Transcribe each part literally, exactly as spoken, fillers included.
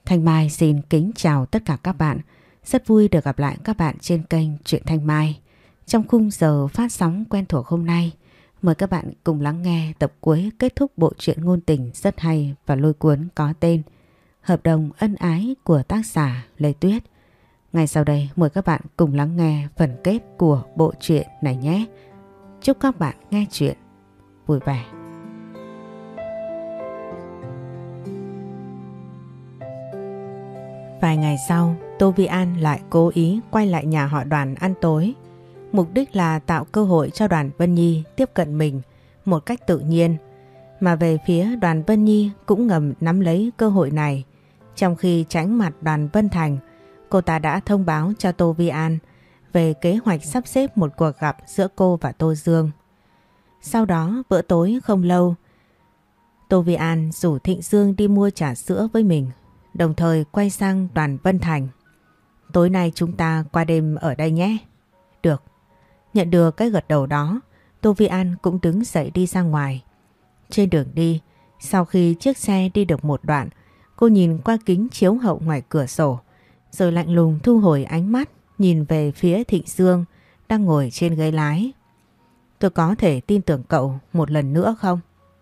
Thanh Mai xin kính chào tất cả các bạn. Rất vui được gặp lại các bạn trên kênh Truyện Thanh Mai. Trong khung giờ phát sóng quen thuộc hôm nay, mời các bạn cùng lắng nghe tập cuối kết thúc bộ truyện ngôn tình rất hay và lôi cuốn có tên Hợp đồng ân ái của tác giả Lê Tuyết. Ngay sau đây mời các bạn cùng lắng nghe phần kết của bộ truyện này nhé. Chúc các bạn nghe truyện vui vẻ. Vài ngày sau, Tô Vi An lại cố ý quay lại nhà họ Đoàn ăn tối. Mục đích là tạo cơ hội cho Đoàn Vân Nhi tiếp cận mình một cách tự nhiên. Mà về phía Đoàn Vân Nhi cũng ngầm nắm lấy cơ hội này. Trong khi tránh mặt Đoàn Vân Thành, cô ta đã thông báo cho Tô Vi An về kế hoạch sắp xếp một cuộc gặp giữa cô và Tô Dương. Sau đó bữa tối không lâu, Tô Vi An rủ Thịnh Dương đi mua trà sữa với mình, đồng thời quay sang Đoàn Vân Thành. Tối nay chúng ta qua đêm ở đây nhé. Được. Nhận được cái gật đầu đó, Tô Vi An cũng đứng dậy đi ra ngoài. Trên đường đi, sau khi chiếc xe đi được một đoạn, cô nhìn qua kính chiếu hậu ngoài cửa sổ, rồi lạnh lùng thu hồi ánh mắt nhìn về phía Thịnh Dương đang ngồi trên ghế lái. Tôi có thể tin tưởng cậu một lần nữa không?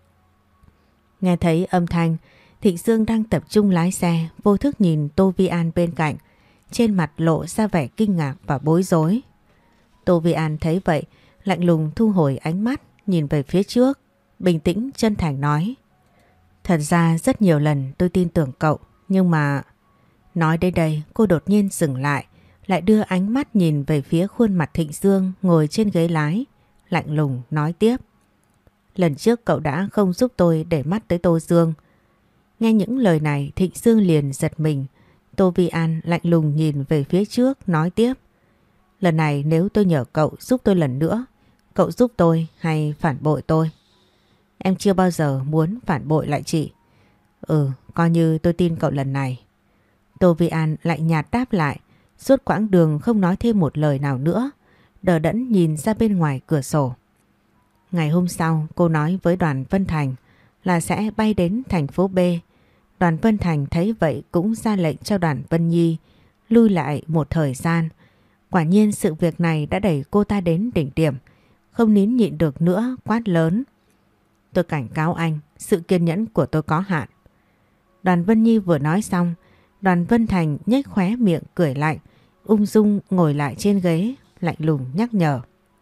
Nghe thấy âm thanh, Thịnh Dương đang tập trung lái xe, vô thức nhìn Tô Vi An bên cạnh, trên mặt lộ ra vẻ kinh ngạc và bối rối. Tô Vi An thấy vậy, lạnh lùng thu hồi ánh mắt, nhìn về phía trước, bình tĩnh chân thành nói: Thật ra rất nhiều lần tôi tin tưởng cậu, nhưng mà... Nói đến đây, cô đột nhiên dừng lại, lại đưa ánh mắt nhìn về phía khuôn mặt Thịnh Dương ngồi trên ghế lái, lạnh lùng nói tiếp: Lần trước cậu đã không giúp tôi để mắt tới Tô Dương. Nghe những lời này, Thịnh Dương liền giật mình. Tô Vi An lạnh lùng nhìn về phía trước, nói tiếp: Lần này nếu tôi nhờ cậu giúp tôi lần nữa, cậu giúp tôi hay phản bội tôi? Em chưa bao giờ muốn phản bội lại chị. Ừ, coi như tôi tin cậu lần này. Tô Vi An lạnh nhạt đáp lại, suốt quãng đường không nói thêm một lời nào nữa, đờ đẫn nhìn ra bên ngoài cửa sổ. Ngày hôm sau, cô nói với Đoàn Vân Thành là sẽ bay đến thành phố B. Đoàn Vân Thành thấy vậy cũng ra lệnh cho Đoàn Vân Nhi lui lại một thời gian. Quả nhiên sự việc này đã đẩy cô ta đến đỉnh điểm, không nín nhịn được nữa, quát lớn: Tôi cảnh cáo anh, sự kiên nhẫn của tôi có hạn. Đoàn Vân Nhi vừa nói xong, Đoàn Vân Thành nhếch khóe miệng cười lạnh, ung dung ngồi lại trên ghế, lạnh lùng nhắc nhở: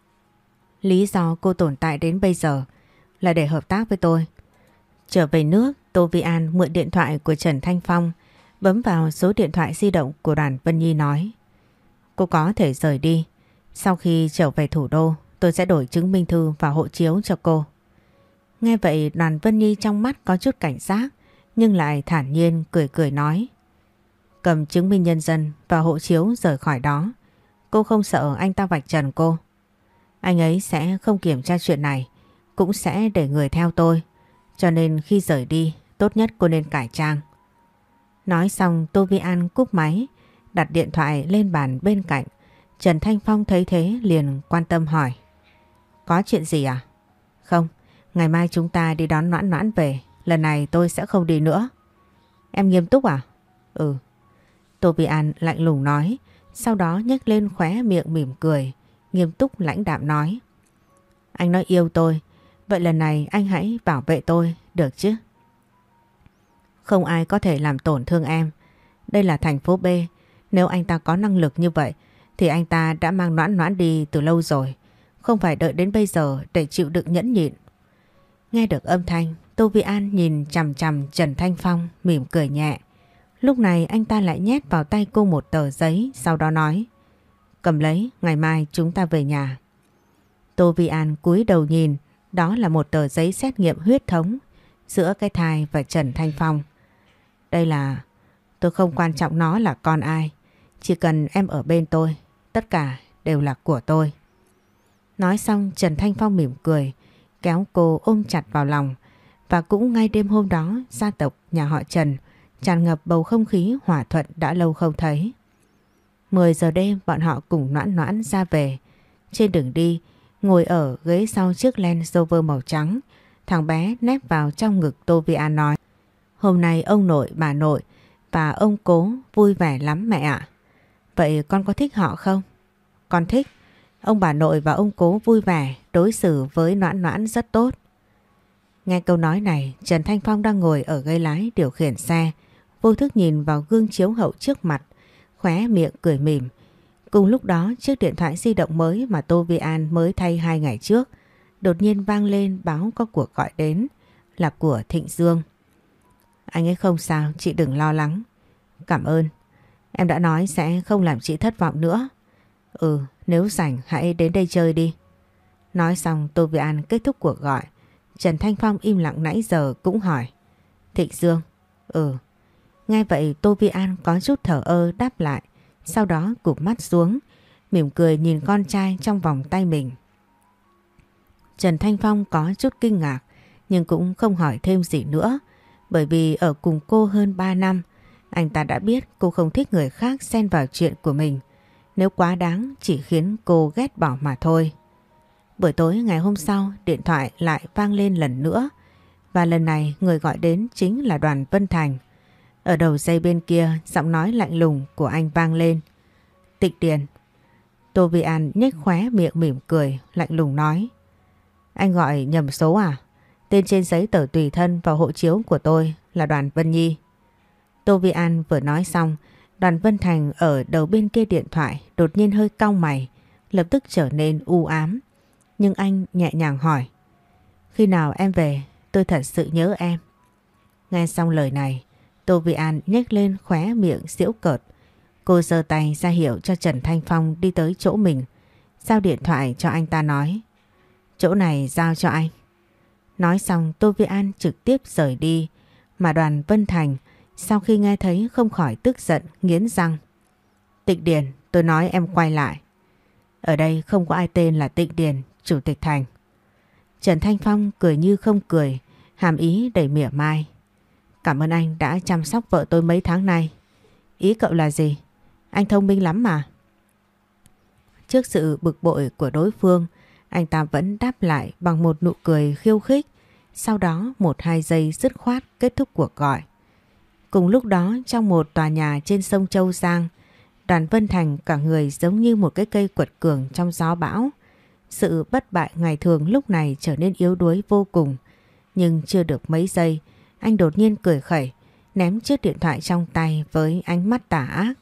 Lý do cô tồn tại đến bây giờ là để hợp tác với tôi. Trở về nước, Tô Vi An mượn điện thoại của Trần Thanh Phong, bấm vào số điện thoại di động của Đoàn Vân Nhi nói: Cô có thể rời đi. Sau khi trở về thủ đô, tôi sẽ đổi chứng minh thư và hộ chiếu cho cô. Nghe vậy, Đoàn Vân Nhi trong mắt có chút cảnh giác, nhưng lại thản nhiên cười cười nói: Cầm chứng minh nhân dân và hộ chiếu rời khỏi đó. Cô không sợ anh ta vạch trần cô. Anh ấy sẽ không kiểm tra chuyện này, cũng sẽ để người theo tôi. Cho nên khi rời đi, tốt nhất cô nên cải trang. Nói xong, Tô Vi An cúp máy, đặt điện thoại lên bàn bên cạnh. Trần Thanh Phong thấy thế liền quan tâm hỏi: Có chuyện gì à? Không, ngày mai chúng ta đi đón Noãn Noãn về. Lần này tôi sẽ không đi nữa. Em nghiêm túc à? Ừ. Tô Vi An lạnh lùng nói, sau đó nhếch lên khóe miệng mỉm cười, nghiêm túc lãnh đạm nói: Anh nói yêu tôi, vậy lần này anh hãy bảo vệ tôi, được chứ? Không ai có thể làm tổn thương em. Đây là thành phố B. Nếu anh ta có năng lực như vậy thì anh ta đã mang Noãn Noãn đi từ lâu rồi, không phải đợi đến bây giờ để chịu đựng nhẫn nhịn. Nghe được âm thanh, Tô Vi An nhìn chằm chằm Trần Thanh Phong mỉm cười nhẹ. Lúc này anh ta lại nhét vào tay cô một tờ giấy, sau đó nói: Cầm lấy, ngày mai chúng ta về nhà. Tô Vi An cúi đầu nhìn, đó là một tờ giấy xét nghiệm huyết thống giữa cái thai và Trần Thanh Phong. Đây là... Tôi không quan trọng nó là con ai, chỉ cần em ở bên tôi, tất cả đều là của tôi. Nói xong, Trần Thanh Phong mỉm cười, kéo cô ôm chặt vào lòng. Và cũng ngay đêm hôm đó, gia tộc nhà họ Trần tràn ngập bầu không khí hòa thuận đã lâu không thấy. mười giờ đêm bọn họ cùng Noãn Noãn ra về. Trên đường đi, ngồi ở ghế sau chiếc Land Rover màu trắng, thằng bé nép vào trong ngực Tô Vi An nói: Hôm nay ông nội, bà nội và ông Cố vui vẻ lắm mẹ ạ. Vậy con có thích họ không? Con thích. Ông bà nội và ông Cố vui vẻ, đối xử với Noãn Noãn rất tốt. Nghe câu nói này, Trần Thanh Phong đang ngồi ở ghế lái điều khiển xe, vô thức nhìn vào gương chiếu hậu trước mặt, khóe miệng cười mỉm. Cùng lúc đó, chiếc điện thoại di động mới mà Tô Vi An mới thay hai ngày trước đột nhiên vang lên báo có cuộc gọi đến, là của Thịnh Dương. Anh ấy không sao, chị đừng lo lắng. Cảm ơn. Em đã nói sẽ không làm chị thất vọng nữa. Ừ, nếu rảnh hãy đến đây chơi đi. Nói xong Tô Vi An kết thúc cuộc gọi. Trần Thanh Phong im lặng nãy giờ cũng hỏi. Thịnh Dương? Ừ. Nghe vậy Tô Vi An có chút thở ơ đáp lại. Sau đó cụp mắt xuống, mỉm cười nhìn con trai trong vòng tay mình. Trần Thanh Phong có chút kinh ngạc, nhưng cũng không hỏi thêm gì nữa. Bởi vì ở cùng cô hơn ba năm, anh ta đã biết cô không thích người khác xen vào chuyện của mình. Nếu quá đáng chỉ khiến cô ghét bỏ mà thôi. Buổi tối ngày hôm sau, điện thoại lại vang lên lần nữa. Và lần này người gọi đến chính là Đoàn Vân Thành. Ở đầu dây bên kia, giọng nói lạnh lùng của anh vang lên. Tịch Điền. Tô Vi An nhếch khóe miệng mỉm cười, lạnh lùng nói. Anh gọi nhầm số à? Tên trên giấy tờ tùy thân và hộ chiếu của tôi là Đoàn Vân Nhi. Tô Vi An vừa nói xong, Đoàn Vân Thành ở đầu bên kia điện thoại đột nhiên hơi cau mày, lập tức trở nên u ám. Nhưng anh nhẹ nhàng hỏi. Khi nào em về? Tôi thật sự nhớ em. Nghe xong lời này, Tô Vi An nhếch lên khóe miệng giễu cợt. Cô giơ tay ra hiệu cho Trần Thanh Phong đi tới chỗ mình, giao điện thoại cho anh ta nói. Chỗ này giao cho anh. Nói xong Tô Vi An trực tiếp rời đi, mà Đoàn Vân Thành sau khi nghe thấy không khỏi tức giận nghiến răng. Tịnh Điền, tôi nói em quay lại. Ở đây không có ai tên là Tịnh Điền, Chủ tịch Thành. Trần Thanh Phong cười như không cười, hàm ý đầy mỉa mai. Cảm ơn anh đã chăm sóc vợ tôi mấy tháng nay. Ý cậu là gì? Anh thông minh lắm mà. Trước sự bực bội của đối phương, anh ta vẫn đáp lại bằng một nụ cười khiêu khích. Sau đó một hai giây dứt khoát kết thúc cuộc gọi. Cùng lúc đó trong một tòa nhà trên sông Châu Giang, Đoàn Vân Thành cả người giống như một cái cây quật cường trong gió bão. Sự bất bại ngày thường lúc này trở nên yếu đuối vô cùng. Nhưng chưa được mấy giây, anh đột nhiên cười khẩy, ném chiếc điện thoại trong tay với ánh mắt tà ác.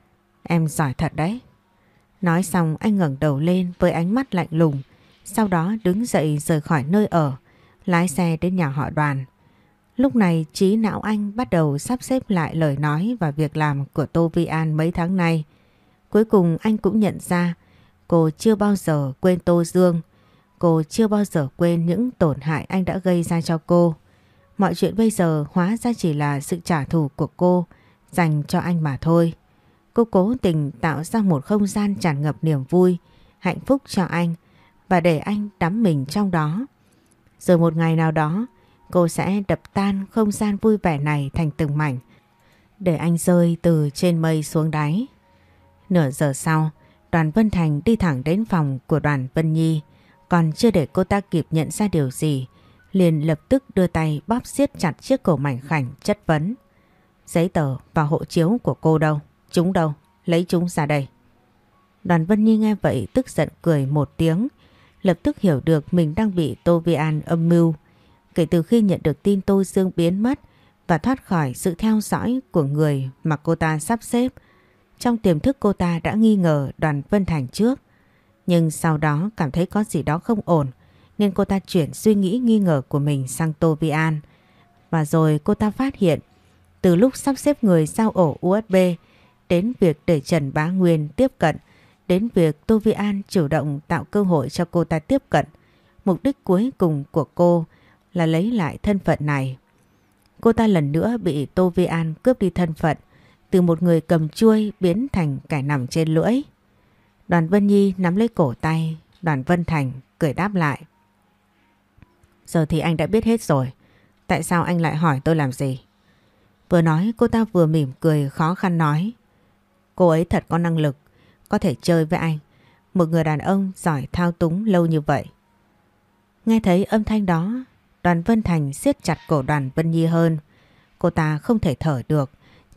Em giỏi thật đấy. Nói xong anh ngẩng đầu lên với ánh mắt lạnh lùng, sau đó đứng dậy rời khỏi nơi ở, lái xe đến nhà họ Đoàn. Lúc này trí não anh bắt đầu sắp xếp lại lời nói và việc làm của Tô Vi An mấy tháng nay. Cuối cùng anh cũng nhận ra cô chưa bao giờ quên Tô Dương. Cô chưa bao giờ quên những tổn hại anh đã gây ra cho cô. Mọi chuyện bây giờ hóa ra chỉ là sự trả thù của cô dành cho anh mà thôi. Cô cố tình tạo ra một không gian tràn ngập niềm vui, hạnh phúc cho anh và để anh đắm mình trong đó. Rồi một ngày nào đó, cô sẽ đập tan không gian vui vẻ này thành từng mảnh, để anh rơi từ trên mây xuống đáy. Nửa giờ sau, Đoàn Vân Thành đi thẳng đến phòng của Đoàn Vân Nhi. Còn chưa để cô ta kịp nhận ra điều gì, liền lập tức đưa tay bóp siết chặt chiếc cổ mảnh khảnh chất vấn. Giấy tờ và hộ chiếu của cô đâu? Chúng đâu? Lấy chúng ra đây. Đoàn Vân Nhi nghe vậy tức giận cười một tiếng, lập tức hiểu được mình đang bị Tô Vi An âm mưu. Kể từ khi nhận được tin Tô Dương biến mất và thoát khỏi sự theo dõi của người mà cô ta sắp xếp, trong tiềm thức cô ta đã nghi ngờ Đoàn Vân Thành trước. Nhưng sau đó cảm thấy có gì đó không ổn, nên cô ta chuyển suy nghĩ nghi ngờ của mình sang Tô Vi An. Và rồi cô ta phát hiện, từ lúc sắp xếp người giao ổ u ét bê, đến việc để Trần Bá Nguyên tiếp cận, đến việc Tô Vi An chủ động tạo cơ hội cho cô ta tiếp cận, mục đích cuối cùng của cô là lấy lại thân phận này. Cô ta lần nữa bị Tô Vi An cướp đi thân phận, từ một người cầm chuôi biến thành kẻ nằm trên lưỡi. Đoàn Vân Nhi nắm lấy cổ tay Đoàn Vân Thành, cười đáp lại. Giờ thì anh đã biết hết rồi, tại sao anh lại hỏi tôi làm gì? Vừa nói cô ta vừa mỉm cười khó khăn nói. Cô ấy thật có năng lực, có thể chơi với anh, một người đàn ông giỏi thao túng lâu như vậy. Nghe thấy âm thanh đó, Đoàn Vân Thành siết chặt cổ Đoàn Vân Nhi hơn. Cô ta không thể thở được,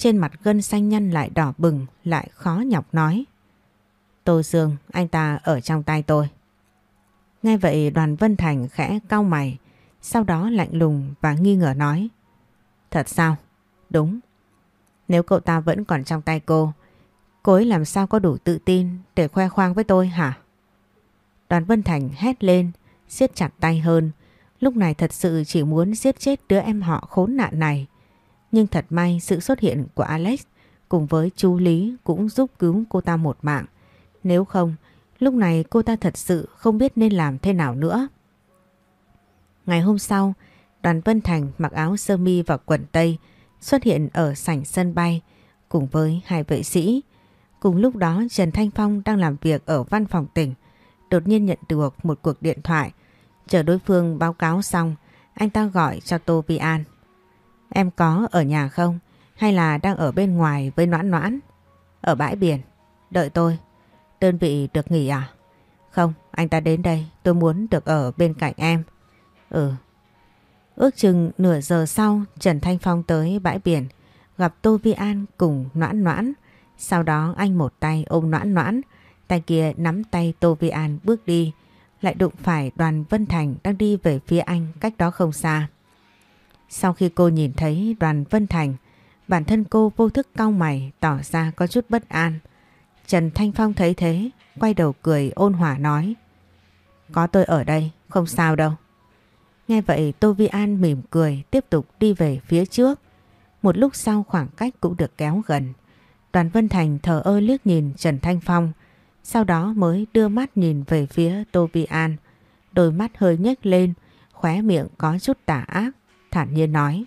trên mặt gân xanh nhăn lại đỏ bừng, lại khó nhọc nói. Tô Dương, anh ta ở trong tay tôi. Nghe vậy Đoàn Vân Thành khẽ cau mày, sau đó lạnh lùng và nghi ngờ nói. Thật sao? Đúng. Nếu cậu ta vẫn còn trong tay cô, cô ấy làm sao có đủ tự tin để khoe khoang với tôi hả? Đoàn Vân Thành hét lên, siết chặt tay hơn. Lúc này thật sự chỉ muốn giết chết đứa em họ khốn nạn này. Nhưng thật may sự xuất hiện của Alex cùng với chú Lý cũng giúp cứu cô ta một mạng. Nếu không, lúc này cô ta thật sự không biết nên làm thế nào nữa. Ngày hôm sau, Đoàn Vân Thành mặc áo sơ mi và quần tây xuất hiện ở sảnh sân bay cùng với hai vệ sĩ. Cùng lúc đó Trần Thanh Phong đang làm việc ở văn phòng tỉnh, đột nhiên nhận được một cuộc điện thoại. Chờ đối phương báo cáo xong, anh ta gọi cho Tô Vi An. Em có ở nhà không? Hay là đang ở bên ngoài với Noãn Noãn? Ở bãi biển. Đợi tôi. Đơn vị được nghỉ à? Không, anh ta đến đây, tôi muốn được ở bên cạnh em. Ừ. Ước chừng nửa giờ sau, Trần Thanh Phong tới bãi biển, gặp Tô Vi An cùng Noãn Noãn. Sau đó anh một tay ôm Noãn Noãn, tay kia nắm tay Tô Vi An bước đi, lại đụng phải Đoàn Vân Thành đang đi về phía anh cách đó không xa. Sau khi cô nhìn thấy Đoàn Vân Thành, bản thân cô vô thức cau mày tỏ ra có chút bất an. Trần Thanh Phong thấy thế, quay đầu cười ôn hòa nói. Có tôi ở đây, không sao đâu. Nghe vậy Tô Vi An mỉm cười tiếp tục đi về phía trước. Một lúc sau khoảng cách cũng được kéo gần. Đoàn Vân Thành thờ ơ liếc nhìn Trần Thanh Phong, sau đó mới đưa mắt nhìn về phía Tô Vi An. Đôi mắt hơi nhếch lên, khóe miệng có chút tà ác, thản nhiên nói.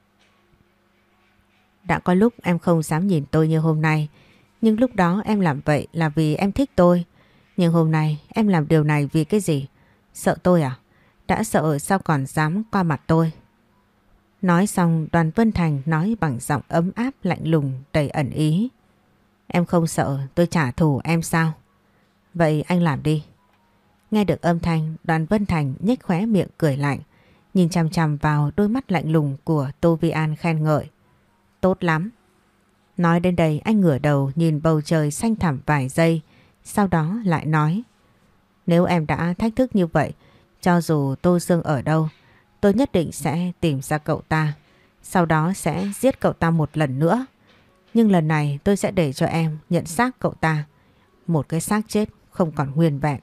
Đã có lúc em không dám nhìn tôi như hôm nay, nhưng lúc đó em làm vậy là vì em thích tôi. Nhưng hôm nay em làm điều này vì cái gì? Sợ tôi à? Đã sợ sao còn dám qua mặt tôi? Nói xong Đoàn Vân Thành nói bằng giọng ấm áp lạnh lùng đầy ẩn ý. Em không sợ tôi trả thù em sao? Vậy anh làm đi. Nghe được âm thanh, Đoàn Vân Thành nhếch khóe miệng cười lạnh, nhìn chằm chằm vào đôi mắt lạnh lùng của Tô Vi An khen ngợi. Tốt lắm. Nói đến đây anh ngửa đầu nhìn bầu trời xanh thẳm vài giây, sau đó lại nói. Nếu em đã thách thức như vậy, cho dù Tô Dương ở đâu, tôi nhất định sẽ tìm ra cậu ta, sau đó sẽ giết cậu ta một lần nữa. Nhưng lần này tôi sẽ để cho em nhận xác cậu ta, một cái xác chết không còn nguyên vẹn.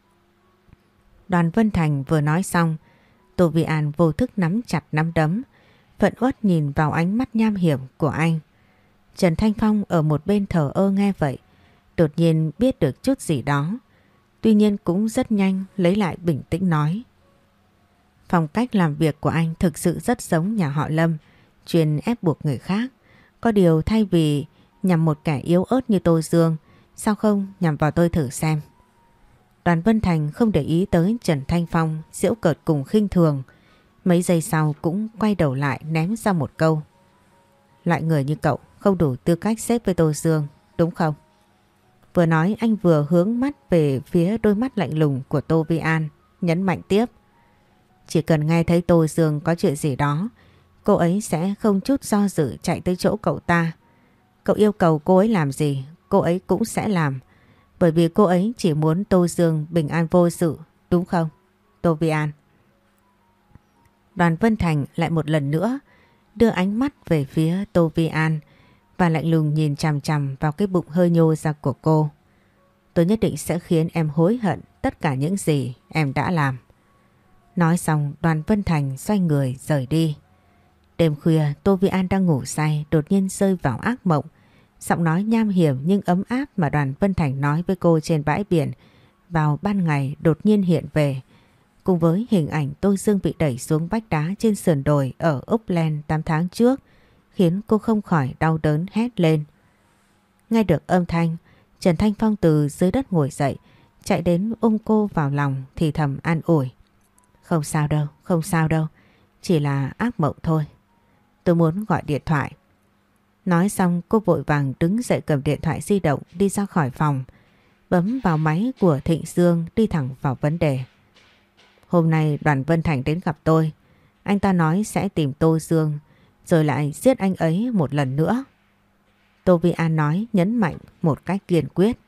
Đoàn Vân Thành vừa nói xong, Tô Vi An vô thức nắm chặt nắm đấm, phẫn uất nhìn vào ánh mắt nham hiểm của anh. Trần Thanh Phong ở một bên thờ ơ nghe vậy, đột nhiên biết được chút gì đó. Tuy nhiên cũng rất nhanh lấy lại bình tĩnh nói. Phong cách làm việc của anh thực sự rất giống nhà họ Lâm, chuyên ép buộc người khác. Có điều thay vì nhằm một kẻ yếu ớt như Tô Dương, sao không nhằm vào tôi thử xem. Đoàn Vân Thành không để ý tới Trần Thanh Phong giễu cợt cùng khinh thường. Mấy giây sau cũng quay đầu lại ném ra một câu. Loại người như cậu không đủ tư cách xếp với Tô Dương, đúng không? Vừa nói anh vừa hướng mắt về phía đôi mắt lạnh lùng của Tô Vi An, nhấn mạnh tiếp. Chỉ cần nghe thấy Tô Dương có chuyện gì đó, cô ấy sẽ không chút do dự chạy tới chỗ cậu ta. Cậu yêu cầu cô ấy làm gì, cô ấy cũng sẽ làm. Bởi vì cô ấy chỉ muốn Tô Dương bình an vô sự, đúng không, Tô Vi An? Đoàn Vân Thành lại một lần nữa đưa ánh mắt về phía Tô Vi An và lạnh lùng nhìn chằm chằm vào cái bụng hơi nhô ra của cô. Tôi nhất định sẽ khiến em hối hận tất cả những gì em đã làm. Nói xong Đoàn Vân Thành xoay người rời đi. Đêm khuya Tô Vi An đang ngủ say đột nhiên rơi vào ác mộng. Giọng nói nham hiểm nhưng ấm áp mà Đoàn Vân Thành nói với cô trên bãi biển vào ban ngày đột nhiên hiện về. Cùng với hình ảnh Tô Dương bị đẩy xuống vách đá trên sườn đồi ở Upland tám tháng trước, khiến cô không khỏi đau đớn hét lên. Nghe được âm thanh, Trần Thanh Phong từ dưới đất ngồi dậy, chạy đến ôm cô vào lòng thì thầm an ủi. Không sao đâu, không sao đâu, chỉ là ác mộng thôi. Tôi muốn gọi điện thoại. Nói xong cô vội vàng đứng dậy cầm điện thoại di động đi ra khỏi phòng, bấm vào máy của Thịnh Dương đi thẳng vào vấn đề. Hôm nay Đoàn Vân Thành đến gặp tôi. Anh ta nói sẽ tìm Tô Dương rồi lại giết anh ấy một lần nữa. Tô Vi An nói nhấn mạnh một cách kiên quyết.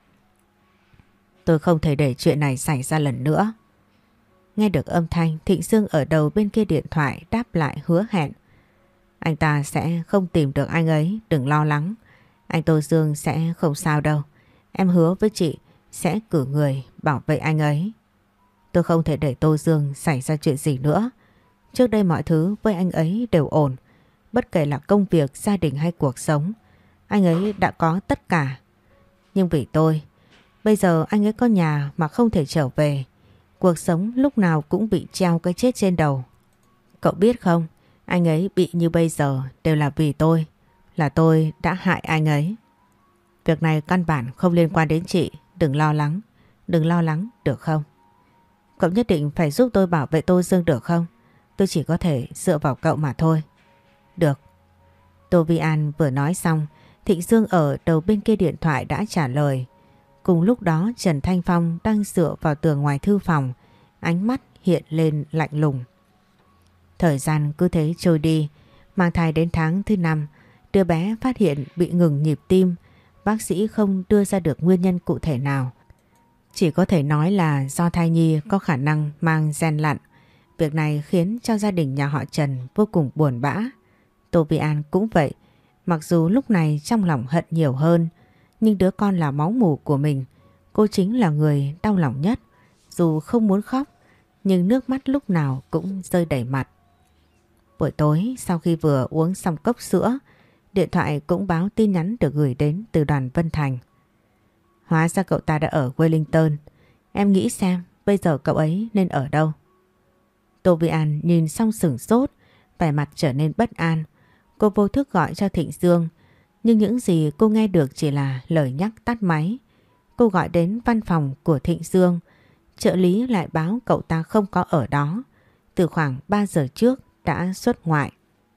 Tôi không thể để chuyện này xảy ra lần nữa. Nghe được âm thanh, Thịnh Dương ở đầu bên kia điện thoại đáp lại hứa hẹn. Anh ta sẽ không tìm được anh ấy, đừng lo lắng. Anh Tô Dương sẽ không sao đâu. Em hứa với chị sẽ cử người bảo vệ anh ấy. Tôi không thể để Tô Dương xảy ra chuyện gì nữa. Trước đây mọi thứ với anh ấy đều ổn. Bất kể là công việc, gia đình hay cuộc sống, anh ấy đã có tất cả. Nhưng vì tôi, bây giờ anh ấy có nhà mà không thể trở về. Cuộc sống lúc nào cũng bị treo cái chết trên đầu. Cậu biết không, anh ấy bị như bây giờ đều là vì tôi. Là tôi đã hại anh ấy. Việc này căn bản không liên quan đến chị. Đừng lo lắng. Đừng lo lắng được không? Cậu nhất định phải giúp tôi bảo vệ Tô Dương được không? Tôi chỉ có thể dựa vào cậu mà thôi. Được. Tô Vi An vừa nói xong, Thịnh Dương ở đầu bên kia điện thoại đã trả lời. Cùng lúc đó Trần Thanh Phong đang dựa vào tường ngoài thư phòng, ánh mắt hiện lên lạnh lùng. Thời gian cứ thế trôi đi, mang thai đến tháng thứ năm, đứa bé phát hiện bị ngừng nhịp tim, bác sĩ không đưa ra được nguyên nhân cụ thể nào. Chỉ có thể nói là do thai nhi có khả năng mang gen lặn. Việc này khiến cho gia đình nhà họ Trần vô cùng buồn bã. Tô Vi An cũng vậy, mặc dù lúc này trong lòng hận nhiều hơn, nhưng đứa con là máu mủ của mình, cô chính là người đau lòng nhất. Dù không muốn khóc, nhưng nước mắt lúc nào cũng rơi đầy mặt. Buổi tối sau khi vừa uống xong cốc sữa, điện thoại cũng báo tin nhắn được gửi đến từ Đoàn Vân Thành. Hóa ra cậu ta đã ở Wellington. Em nghĩ xem bây giờ cậu ấy nên ở đâu? Tô Vi An nhìn xong sửng sốt, vẻ mặt trở nên bất an. Cô vô thức gọi cho Thịnh Dương, nhưng những gì cô nghe được chỉ là lời nhắc tắt máy. Cô gọi đến văn phòng của Thịnh Dương, trợ lý lại báo cậu ta không có ở đó. Từ khoảng ba giờ trước đã xuất ngoại.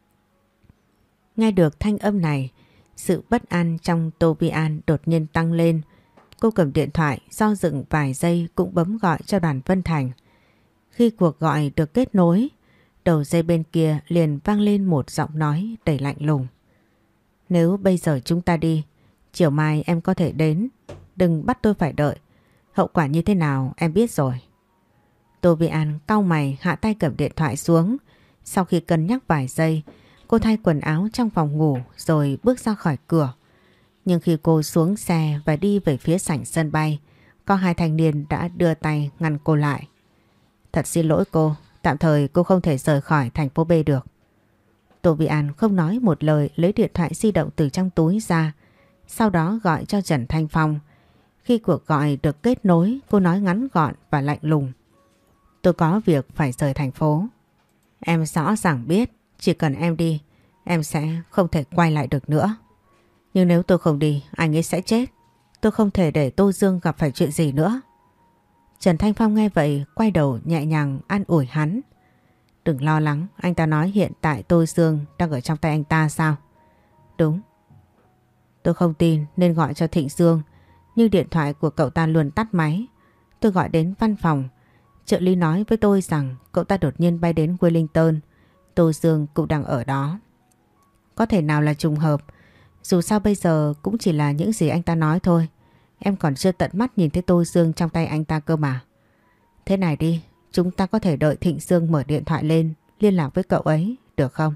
Nghe được thanh âm này, sự bất an trong Tô Vi An đột nhiên tăng lên. Cô cầm điện thoại do dự vài giây cũng bấm gọi cho Đoàn Vân Thành. Khi cuộc gọi được kết nối, đầu dây bên kia liền vang lên một giọng nói đầy lạnh lùng. Nếu bây giờ chúng ta đi, chiều mai em có thể đến. Đừng bắt tôi phải đợi. Hậu quả như thế nào em biết rồi. Tô Vi An cau mày hạ tay cầm điện thoại xuống. Sau khi cân nhắc vài giây, cô thay quần áo trong phòng ngủ rồi bước ra khỏi cửa. Nhưng khi cô xuống xe và đi về phía sảnh sân bay, có hai thanh niên đã đưa tay ngăn cô lại. Thật xin lỗi cô, tạm thời cô không thể rời khỏi thành phố B được. Tô Vi An không nói một lời, lấy điện thoại di động từ trong túi ra, sau đó gọi cho Trần Thanh Phong. Khi cuộc gọi được kết nối, cô nói ngắn gọn và lạnh lùng. Tôi có việc phải rời thành phố. Em rõ ràng biết, chỉ cần em đi, em sẽ không thể quay lại được nữa. Nhưng nếu tôi không đi, anh ấy sẽ chết. Tôi không thể để Tô Dương gặp phải chuyện gì nữa. Trần Thanh Phong nghe vậy, quay đầu nhẹ nhàng an ủi hắn. Đừng lo lắng, anh ta nói hiện tại Tô Dương đang ở trong tay anh ta sao? Đúng. Tôi không tin nên gọi cho Thịnh Dương, nhưng điện thoại của cậu ta luôn tắt máy. Tôi gọi đến văn phòng, trợ lý nói với tôi rằng cậu ta đột nhiên bay đến Wellington. Tô Dương cũng đang ở đó. Có thể nào là trùng hợp? Dù sao bây giờ cũng chỉ là những gì anh ta nói thôi. Em còn chưa tận mắt nhìn thấy Tô Dương trong tay anh ta cơ mà. Thế này đi, chúng ta có thể đợi Thịnh Dương mở điện thoại lên liên lạc với cậu ấy, được không?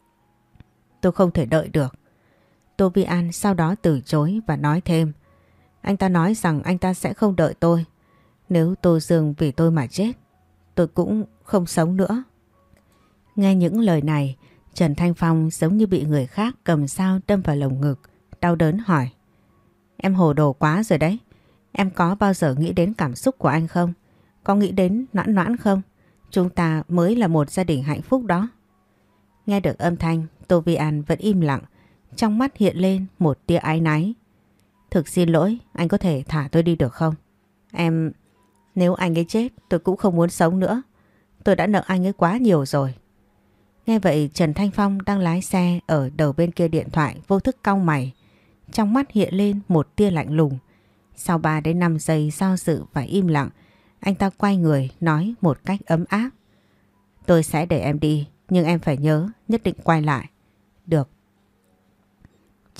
Tôi không thể đợi được. Tô Vi An sau đó từ chối và nói thêm. Anh ta nói rằng anh ta sẽ không đợi tôi. Nếu Tô Dương vì tôi mà chết, tôi cũng không sống nữa. Nghe những lời này, Trần Thanh Phong giống như bị người khác cầm dao đâm vào lồng ngực, đau đớn hỏi. Em hồ đồ quá rồi đấy. Em có bao giờ nghĩ đến cảm xúc của anh không? Có nghĩ đến Noãn Noãn không? Chúng ta mới là một gia đình hạnh phúc đó. Nghe được âm thanh, Tô Vi An vẫn im lặng, trong mắt hiện lên một tia áy náy. Thực xin lỗi, anh có thể thả tôi đi được không? Em... Nếu anh ấy chết, tôi cũng không muốn sống nữa. Tôi đã nợ anh ấy quá nhiều rồi. Nghe vậy Trần Thanh Phong đang lái xe ở đầu bên kia điện thoại vô thức cau mày. Trong mắt hiện lên một tia lạnh lùng. Sau ba đến năm giây do dự và im lặng, anh ta quay người nói một cách ấm áp. Tôi sẽ để em đi, nhưng em phải nhớ nhất định quay lại. Được.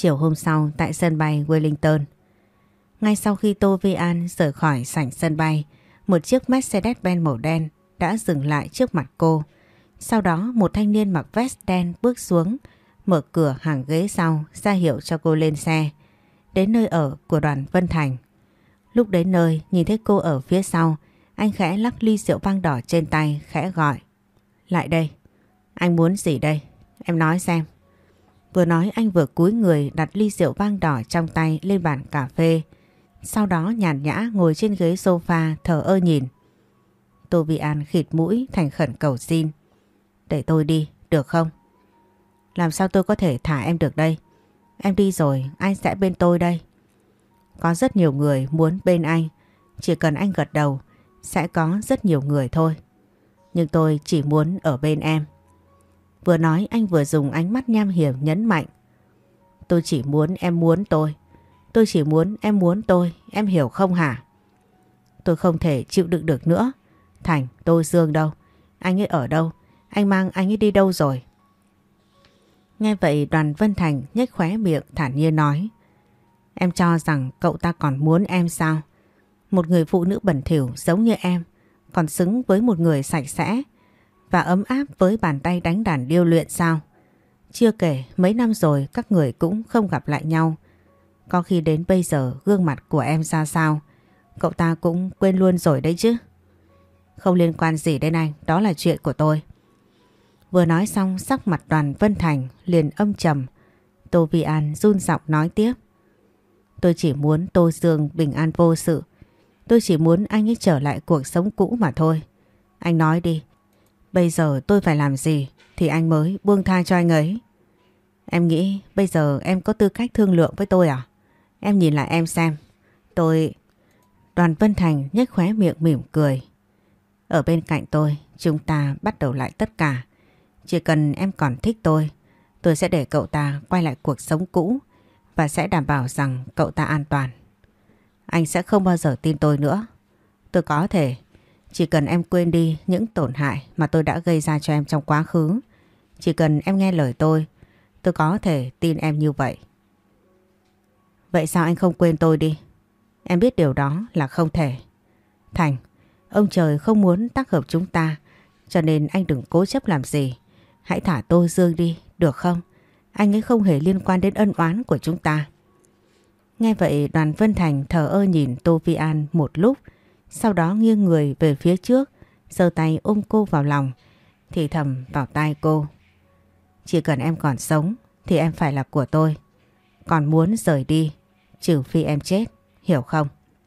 Chiều hôm sau tại sân bay Wellington. Ngay sau khi Tô Vi An rời khỏi sảnh sân bay, một chiếc Mercedes-Benz màu đen đã dừng lại trước mặt cô. Sau đó một thanh niên mặc vest đen bước xuống, mở cửa hàng ghế sau ra hiệu cho cô lên xe. Đến nơi ở của Đoàn Vân Thành. Lúc đến nơi nhìn thấy cô ở phía sau, anh khẽ lắc ly rượu vang đỏ trên tay, khẽ gọi. Lại đây. Anh muốn gì đây? Em nói xem. Vừa nói anh vừa cúi người đặt ly rượu vang đỏ trong tay lên bàn cà phê. Sau đó nhàn nhã ngồi trên ghế sofa thờ ơ nhìn. Tô Vi An khịt mũi thành khẩn cầu xin. Để tôi đi, được không? Làm sao tôi có thể thả em được đây? Em đi rồi, ai sẽ bên tôi đây? Có rất nhiều người muốn bên anh. Chỉ cần anh gật đầu, sẽ có rất nhiều người thôi. Nhưng tôi chỉ muốn ở bên em. Vừa nói anh vừa dùng ánh mắt nham hiểm nhấn mạnh. Tôi chỉ muốn em muốn tôi. Tôi chỉ muốn em muốn tôi. Em hiểu không hả? Tôi không thể chịu đựng được nữa. Thành, Tô Dương đâu? Anh ấy ở đâu? Anh mang anh ấy đi đâu rồi? Nghe vậy Đoàn Vân Thành nhếch khóe miệng thản nhiên nói. Em cho rằng cậu ta còn muốn em sao? Một người phụ nữ bẩn thỉu giống như em còn xứng với một người sạch sẽ và ấm áp với bàn tay đánh đàn điêu luyện sao? Chưa kể mấy năm rồi các người cũng không gặp lại nhau. Có khi đến bây giờ gương mặt của em ra sao cậu ta cũng quên luôn rồi đấy chứ. Không liên quan gì đến anh, đó là chuyện của tôi. Vừa nói xong sắc mặt Đoàn Vân Thành liền âm trầm. Tô Vi An run giọng nói tiếp. Tôi chỉ muốn Tô Dương bình an vô sự. Tôi chỉ muốn anh ấy trở lại cuộc sống cũ mà thôi. Anh nói đi. Bây giờ tôi phải làm gì thì anh mới buông tha cho anh ấy? Em nghĩ bây giờ em có tư cách thương lượng với tôi à? Em nhìn lại em xem. Tôi... Đoàn Vân Thành nhếch khóe miệng mỉm cười. Ở bên cạnh tôi, chúng ta bắt đầu lại tất cả. Chỉ cần em còn thích tôi, tôi sẽ để cậu ta quay lại cuộc sống cũ và sẽ đảm bảo rằng cậu ta an toàn. Anh sẽ không bao giờ tin tôi nữa. Tôi có thể, chỉ cần em quên đi những tổn hại mà tôi đã gây ra cho em trong quá khứ. Chỉ cần em nghe lời tôi, tôi có thể tin em như vậy. Vậy sao anh không quên tôi đi? Em biết điều đó là không thể. Thành, ông trời không muốn tác hợp chúng ta, cho nên anh đừng cố chấp làm gì. Hãy thả Tô Dương đi, được không? Anh ấy không hề liên quan đến ân oán của chúng ta. Nghe vậy Đoàn Vân Thành thờ ơ nhìn Tô Vi An một lúc, sau đó nghiêng người về phía trước, giơ tay ôm cô vào lòng, thì thầm vào tai cô. Chỉ cần em còn sống thì em phải là của tôi. Còn muốn rời đi, trừ phi em chết, hiểu không?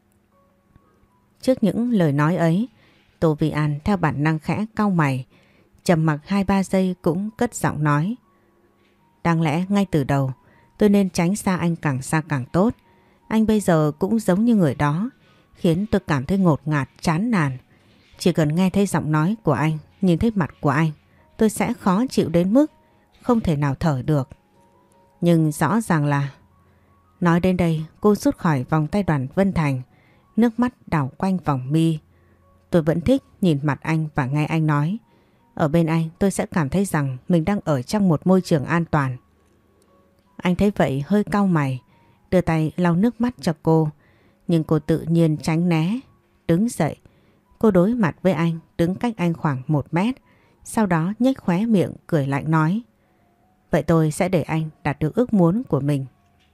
Trước những lời nói ấy, Tô Vi An theo bản năng khẽ cau mày, trầm mặc hai ba giây cũng cất giọng nói. Đáng lẽ ngay từ đầu tôi nên tránh xa anh càng xa càng tốt. Anh bây giờ cũng giống như người đó, khiến tôi cảm thấy ngột ngạt, chán nản. Chỉ cần nghe thấy giọng nói của anh, nhìn thấy mặt của anh, tôi sẽ khó chịu đến mức không thể nào thở được. Nhưng rõ ràng là... Nói đến đây cô rút khỏi vòng tay Đoàn Vân Thành, nước mắt đảo quanh vòng mi. Tôi vẫn thích nhìn mặt anh và nghe anh nói. Ở bên anh tôi sẽ cảm thấy rằng mình đang ở trong một môi trường an toàn. Anh thấy vậy hơi cau mày, đưa tay lau nước mắt cho cô. Nhưng cô tự nhiên tránh né. Đứng dậy, cô đối mặt với anh, đứng cách anh khoảng một mét. Sau đó nhếch khóe miệng cười lạnh nói. Vậy tôi sẽ để anh đạt được ước muốn của mình.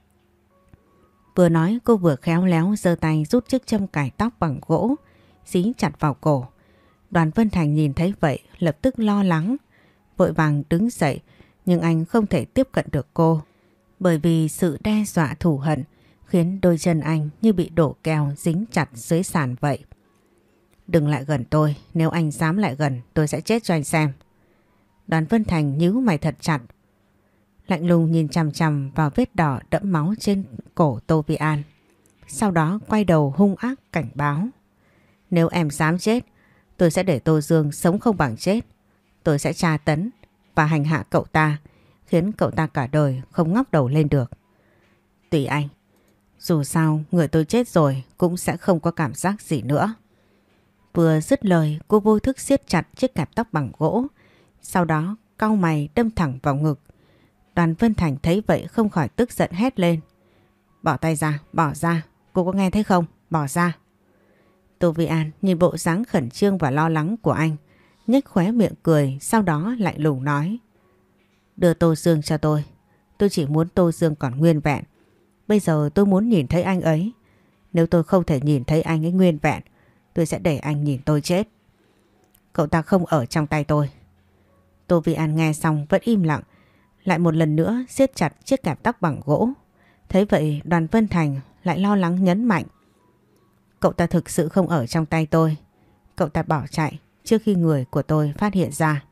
Vừa nói cô vừa khéo léo giơ tay rút chiếc châm cài tóc bằng gỗ, dí chặt vào cổ. Đoàn Vân Thành nhìn thấy vậy lập tức lo lắng, vội vàng đứng dậy, nhưng anh không thể tiếp cận được cô. Bởi vì sự đe dọa thù hận khiến đôi chân anh như bị đổ keo dính chặt dưới sàn vậy. Đừng lại gần tôi, nếu anh dám lại gần tôi sẽ chết cho anh xem. Đoàn Vân Thành nhíu mày thật chặt, lạnh lùng nhìn chằm chằm vào vết đỏ đẫm máu trên cổ Tô Vi An. Sau đó quay đầu hung ác cảnh báo. Nếu em dám chết, tôi sẽ để Tô Dương sống không bằng chết. Tôi sẽ tra tấn và hành hạ cậu ta, khiến cậu ta cả đời không ngóc đầu lên được. Tùy anh. Dù sao người tôi chết rồi cũng sẽ không có cảm giác gì nữa. Vừa dứt lời cô vô thức siết chặt chiếc kẹp tóc bằng gỗ, sau đó cau mày đâm thẳng vào ngực. Đoàn Vân Thành thấy vậy không khỏi tức giận hét lên. Bỏ tay ra, bỏ ra, cô có nghe thấy không? Bỏ ra. Tô Vi An nhìn bộ dáng khẩn trương và lo lắng của anh, nhếch khóe miệng cười, sau đó lạnh lùng nói. Đưa Tô Dương cho tôi. Tôi chỉ muốn Tô Dương còn nguyên vẹn. Bây giờ tôi muốn nhìn thấy anh ấy. Nếu tôi không thể nhìn thấy anh ấy nguyên vẹn, tôi sẽ để anh nhìn tôi chết. Cậu ta không ở trong tay tôi. Tô Vi An nghe xong vẫn im lặng, lại một lần nữa siết chặt chiếc kẹp tóc bằng gỗ. Thấy vậy Đoàn Vân Thành lại lo lắng nhấn mạnh. Cậu ta thực sự không ở trong tay tôi. Cậu ta bỏ chạy trước khi người của tôi phát hiện ra.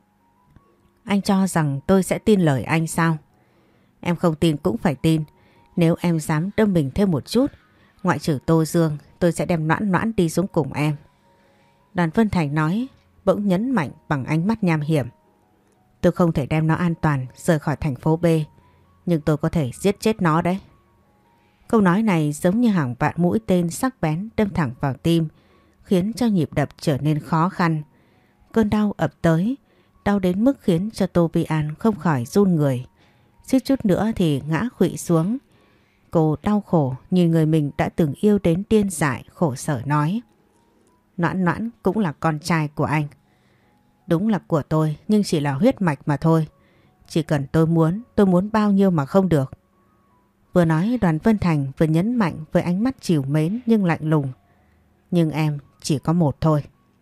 Anh cho rằng tôi sẽ tin lời anh sao? Em không tin cũng phải tin. Nếu em dám đâm mình thêm một chút, ngoại trừ Tô Dương, tôi sẽ đem Noãn Noãn đi xuống cùng em. Đoàn Vân Thành nói, bỗng nhấn mạnh bằng ánh mắt nham hiểm. Tôi không thể đem nó an toàn rời khỏi thành phố B, nhưng tôi có thể giết chết nó đấy. Câu nói này giống như hàng vạn mũi tên sắc bén đâm thẳng vào tim, khiến cho nhịp đập trở nên khó khăn. Cơn đau ập tới, đau đến mức khiến cho Tô Vi An không khỏi run người. Suýt chút nữa thì ngã khuỵu xuống. Cô đau khổ nhìn người mình đã từng yêu đến điên dại, khổ sở nói. Noãn Noãn cũng là con trai của anh. Đúng là của tôi, nhưng chỉ là huyết mạch mà thôi. Chỉ cần tôi muốn, tôi muốn bao nhiêu mà không được. Vừa nói Đoàn Vân Thành vừa nhấn mạnh với ánh mắt trìu mến nhưng lạnh lùng. Nhưng em chỉ có một thôi.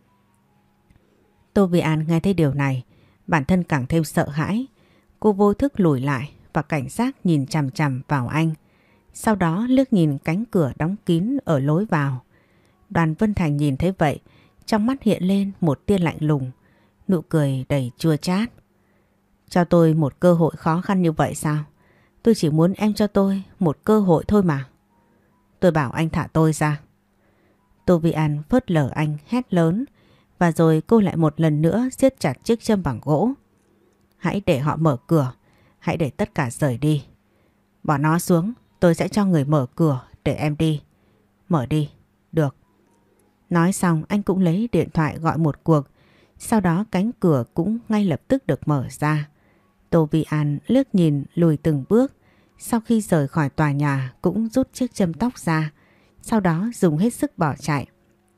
Tô Vi An nghe thấy điều này, bản thân càng thêm sợ hãi. Cô vô thức lùi lại và cảnh giác nhìn chằm chằm vào anh. Sau đó liếc nhìn cánh cửa đóng kín ở lối vào. Đoàn Vân Thành nhìn thấy vậy, trong mắt hiện lên một tia lạnh lùng, nụ cười đầy chua chát. Cho tôi một cơ hội khó khăn như vậy sao? Tôi chỉ muốn em cho tôi một cơ hội thôi mà. Tôi bảo anh thả tôi ra. Tô Vi An phớt lờ anh hét lớn, và rồi cô lại một lần nữa siết chặt chiếc châm bằng gỗ. Hãy để họ mở cửa, hãy để tất cả rời đi. Bỏ nó xuống, tôi sẽ cho người mở cửa để em đi. Mở đi, được. Nói xong anh cũng lấy điện thoại gọi một cuộc. Sau đó cánh cửa cũng ngay lập tức được mở ra. Tô Vi An liếc nhìn lùi từng bước. Sau khi rời khỏi tòa nhà cũng rút chiếc châm tóc ra. Sau đó dùng hết sức bỏ chạy.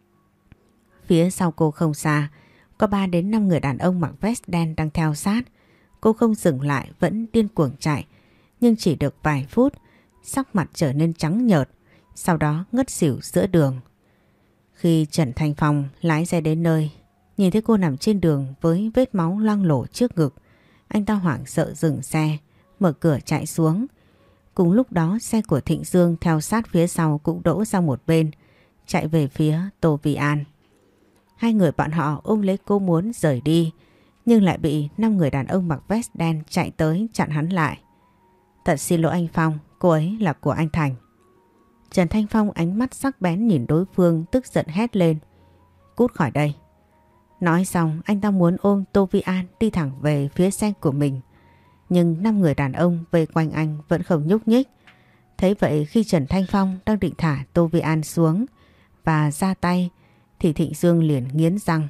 Phía sau cô không xa, có ba đến năm người đàn ông mặc vest đen đang theo sát. Cô không dừng lại, vẫn điên cuồng chạy. Nhưng chỉ được vài phút, sắc mặt trở nên trắng nhợt, sau đó ngất xỉu giữa đường. Khi Trần Thanh Phong lái xe đến nơi, nhìn thấy cô nằm trên đường với vết máu loang lổ trước ngực, anh ta hoảng sợ dừng xe, mở cửa chạy xuống. Cùng lúc đó xe của Thịnh Dương theo sát phía sau cũng đỗ sang một bên, chạy về phía Tô Vi An. Hai người bọn họ ôm lấy cô muốn rời đi, nhưng lại bị năm người đàn ông mặc vest đen chạy tới chặn hắn lại. Thật xin lỗi anh Phong, cô ấy là của anh Thành. Trần Thanh Phong ánh mắt sắc bén nhìn đối phương, tức giận hét lên. Cút khỏi đây. Nói xong anh ta muốn ôm Tô Vi An đi thẳng về phía xe của mình. Nhưng năm người đàn ông vây quanh anh vẫn không nhúc nhích. Thấy vậy khi Trần Thanh Phong đang định thả Tô Vi An xuống và ra tay, thì Thịnh Dương liền nghiến răng.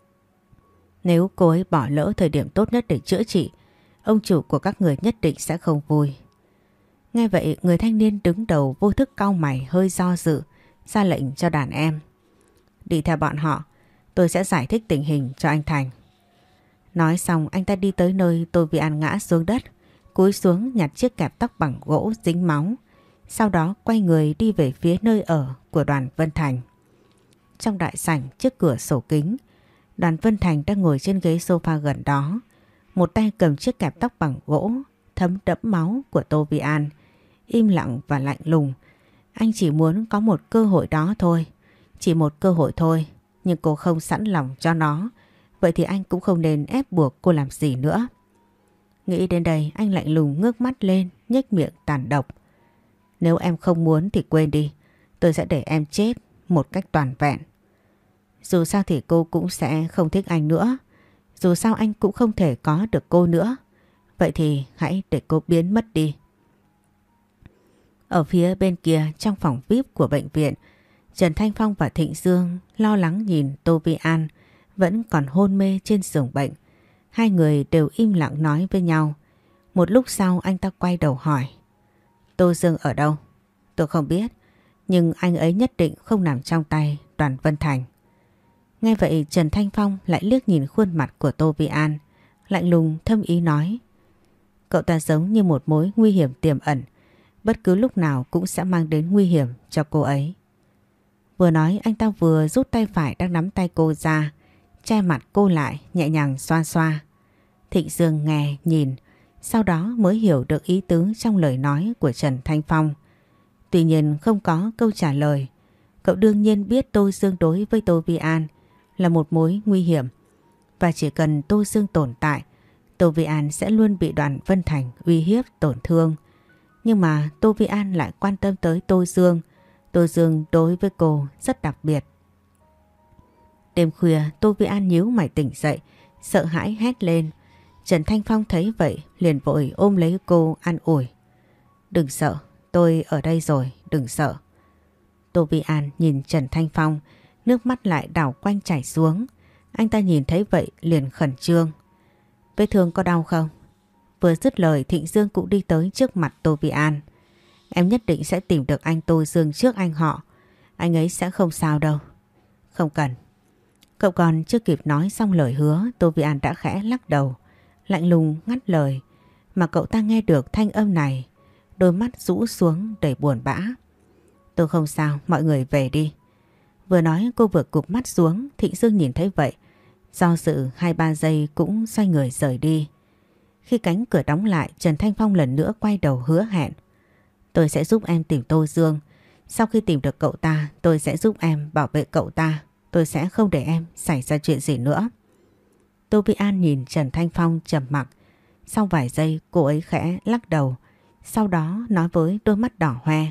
Nếu cô ấy bỏ lỡ thời điểm tốt nhất để chữa trị, ông chủ của các người nhất định sẽ không vui. Nghe vậy người thanh niên đứng đầu vô thức cau mày hơi do dự, ra lệnh cho đàn em. Đi theo bọn họ, tôi sẽ giải thích tình hình cho anh Thành. Nói xong anh ta đi tới nơi Tô Vi An ngã xuống đất, cúi xuống nhặt chiếc kẹp tóc bằng gỗ dính máu. Sau đó quay người đi về phía nơi ở của Đoàn Vân Thành. Trong đại sảnh trước cửa sổ kính, Đoàn Vân Thành đang ngồi trên ghế sofa gần đó. Một tay cầm chiếc kẹp tóc bằng gỗ thấm đẫm máu của Tô Vi An, im lặng và lạnh lùng. Anh chỉ muốn có một cơ hội đó thôi. Chỉ một cơ hội thôi. Nhưng cô không sẵn lòng cho nó. Vậy thì anh cũng không nên ép buộc cô làm gì nữa. Nghĩ đến đây anh lạnh lùng ngước mắt lên, nhếch miệng tàn độc. Nếu em không muốn thì quên đi. Tôi sẽ để em chết một cách toàn vẹn. Dù sao thì cô cũng sẽ không thích anh nữa. Dù sao anh cũng không thể có được cô nữa. Vậy thì hãy để cô biến mất đi. Ở phía bên kia trong phòng vi ai pi của bệnh viện, Trần Thanh Phong và Thịnh Dương lo lắng nhìn Tô Vi An vẫn còn hôn mê trên giường bệnh. Hai người đều im lặng nói với nhau. Một lúc sau anh ta quay đầu hỏi. Tô Dương ở đâu? Tôi không biết, nhưng anh ấy nhất định không nằm trong tay Đoàn Vân Thành. Nghe vậy Trần Thanh Phong lại liếc nhìn khuôn mặt của Tô Vi An, lạnh lùng thâm ý nói. Cậu ta giống như một mối nguy hiểm tiềm ẩn, bất cứ lúc nào cũng sẽ mang đến nguy hiểm cho cô ấy. Vừa nói anh ta vừa rút tay phải đang nắm tay cô ra, che mặt cô lại, nhẹ nhàng xoa xoa. Thịnh Dương nghe, nhìn, sau đó mới hiểu được ý tứ trong lời nói của Trần Thanh Phong. Tuy nhiên không có câu trả lời. Cậu đương nhiên biết Tô Dương đối với Tô Vi An là một mối nguy hiểm, và chỉ cần Tô Dương tồn tại, Tô Vi An sẽ luôn bị Đoàn Vân Thành uy hiếp tổn thương. Nhưng mà Tô Vi An lại quan tâm tới Tô Dương. Tô Dương đối với cô rất đặc biệt. Đêm khuya Tô Vi An nhíu mày tỉnh dậy, sợ hãi hét lên. Trần Thanh Phong thấy vậy liền vội ôm lấy cô an ủi. Đừng sợ, tôi ở đây rồi, đừng sợ. Tô Vi An nhìn Trần Thanh Phong, nước mắt lại đảo quanh chảy xuống. Anh ta nhìn thấy vậy liền khẩn trương. Vết thương có đau không? Vừa dứt lời Thịnh Dương cũng đi tới trước mặt Tô Vi An. Em nhất định sẽ tìm được anh Tô Dương trước anh họ. Anh ấy sẽ không sao đâu. Không cần. Cậu còn chưa kịp nói xong lời hứa, Tô Vi An đã khẽ lắc đầu, lạnh lùng ngắt lời. Mà cậu ta nghe được thanh âm này, đôi mắt rũ xuống đầy buồn bã. Tôi không sao, mọi người về đi. Vừa nói cô vừa cụp mắt xuống. Thịnh Dương nhìn thấy vậy, do dự hai ba giây cũng xoay người rời đi. Khi cánh cửa đóng lại, Trần Thanh Phong lần nữa quay đầu hứa hẹn. Tôi sẽ giúp em tìm Tô Dương. Sau khi tìm được cậu ta, tôi sẽ giúp em bảo vệ cậu ta. Tôi sẽ không để em xảy ra chuyện gì nữa. Tô Vi An nhìn Trần Thanh Phong trầm mặc. Sau vài giây cô ấy khẽ lắc đầu, sau đó nói với đôi mắt đỏ hoe.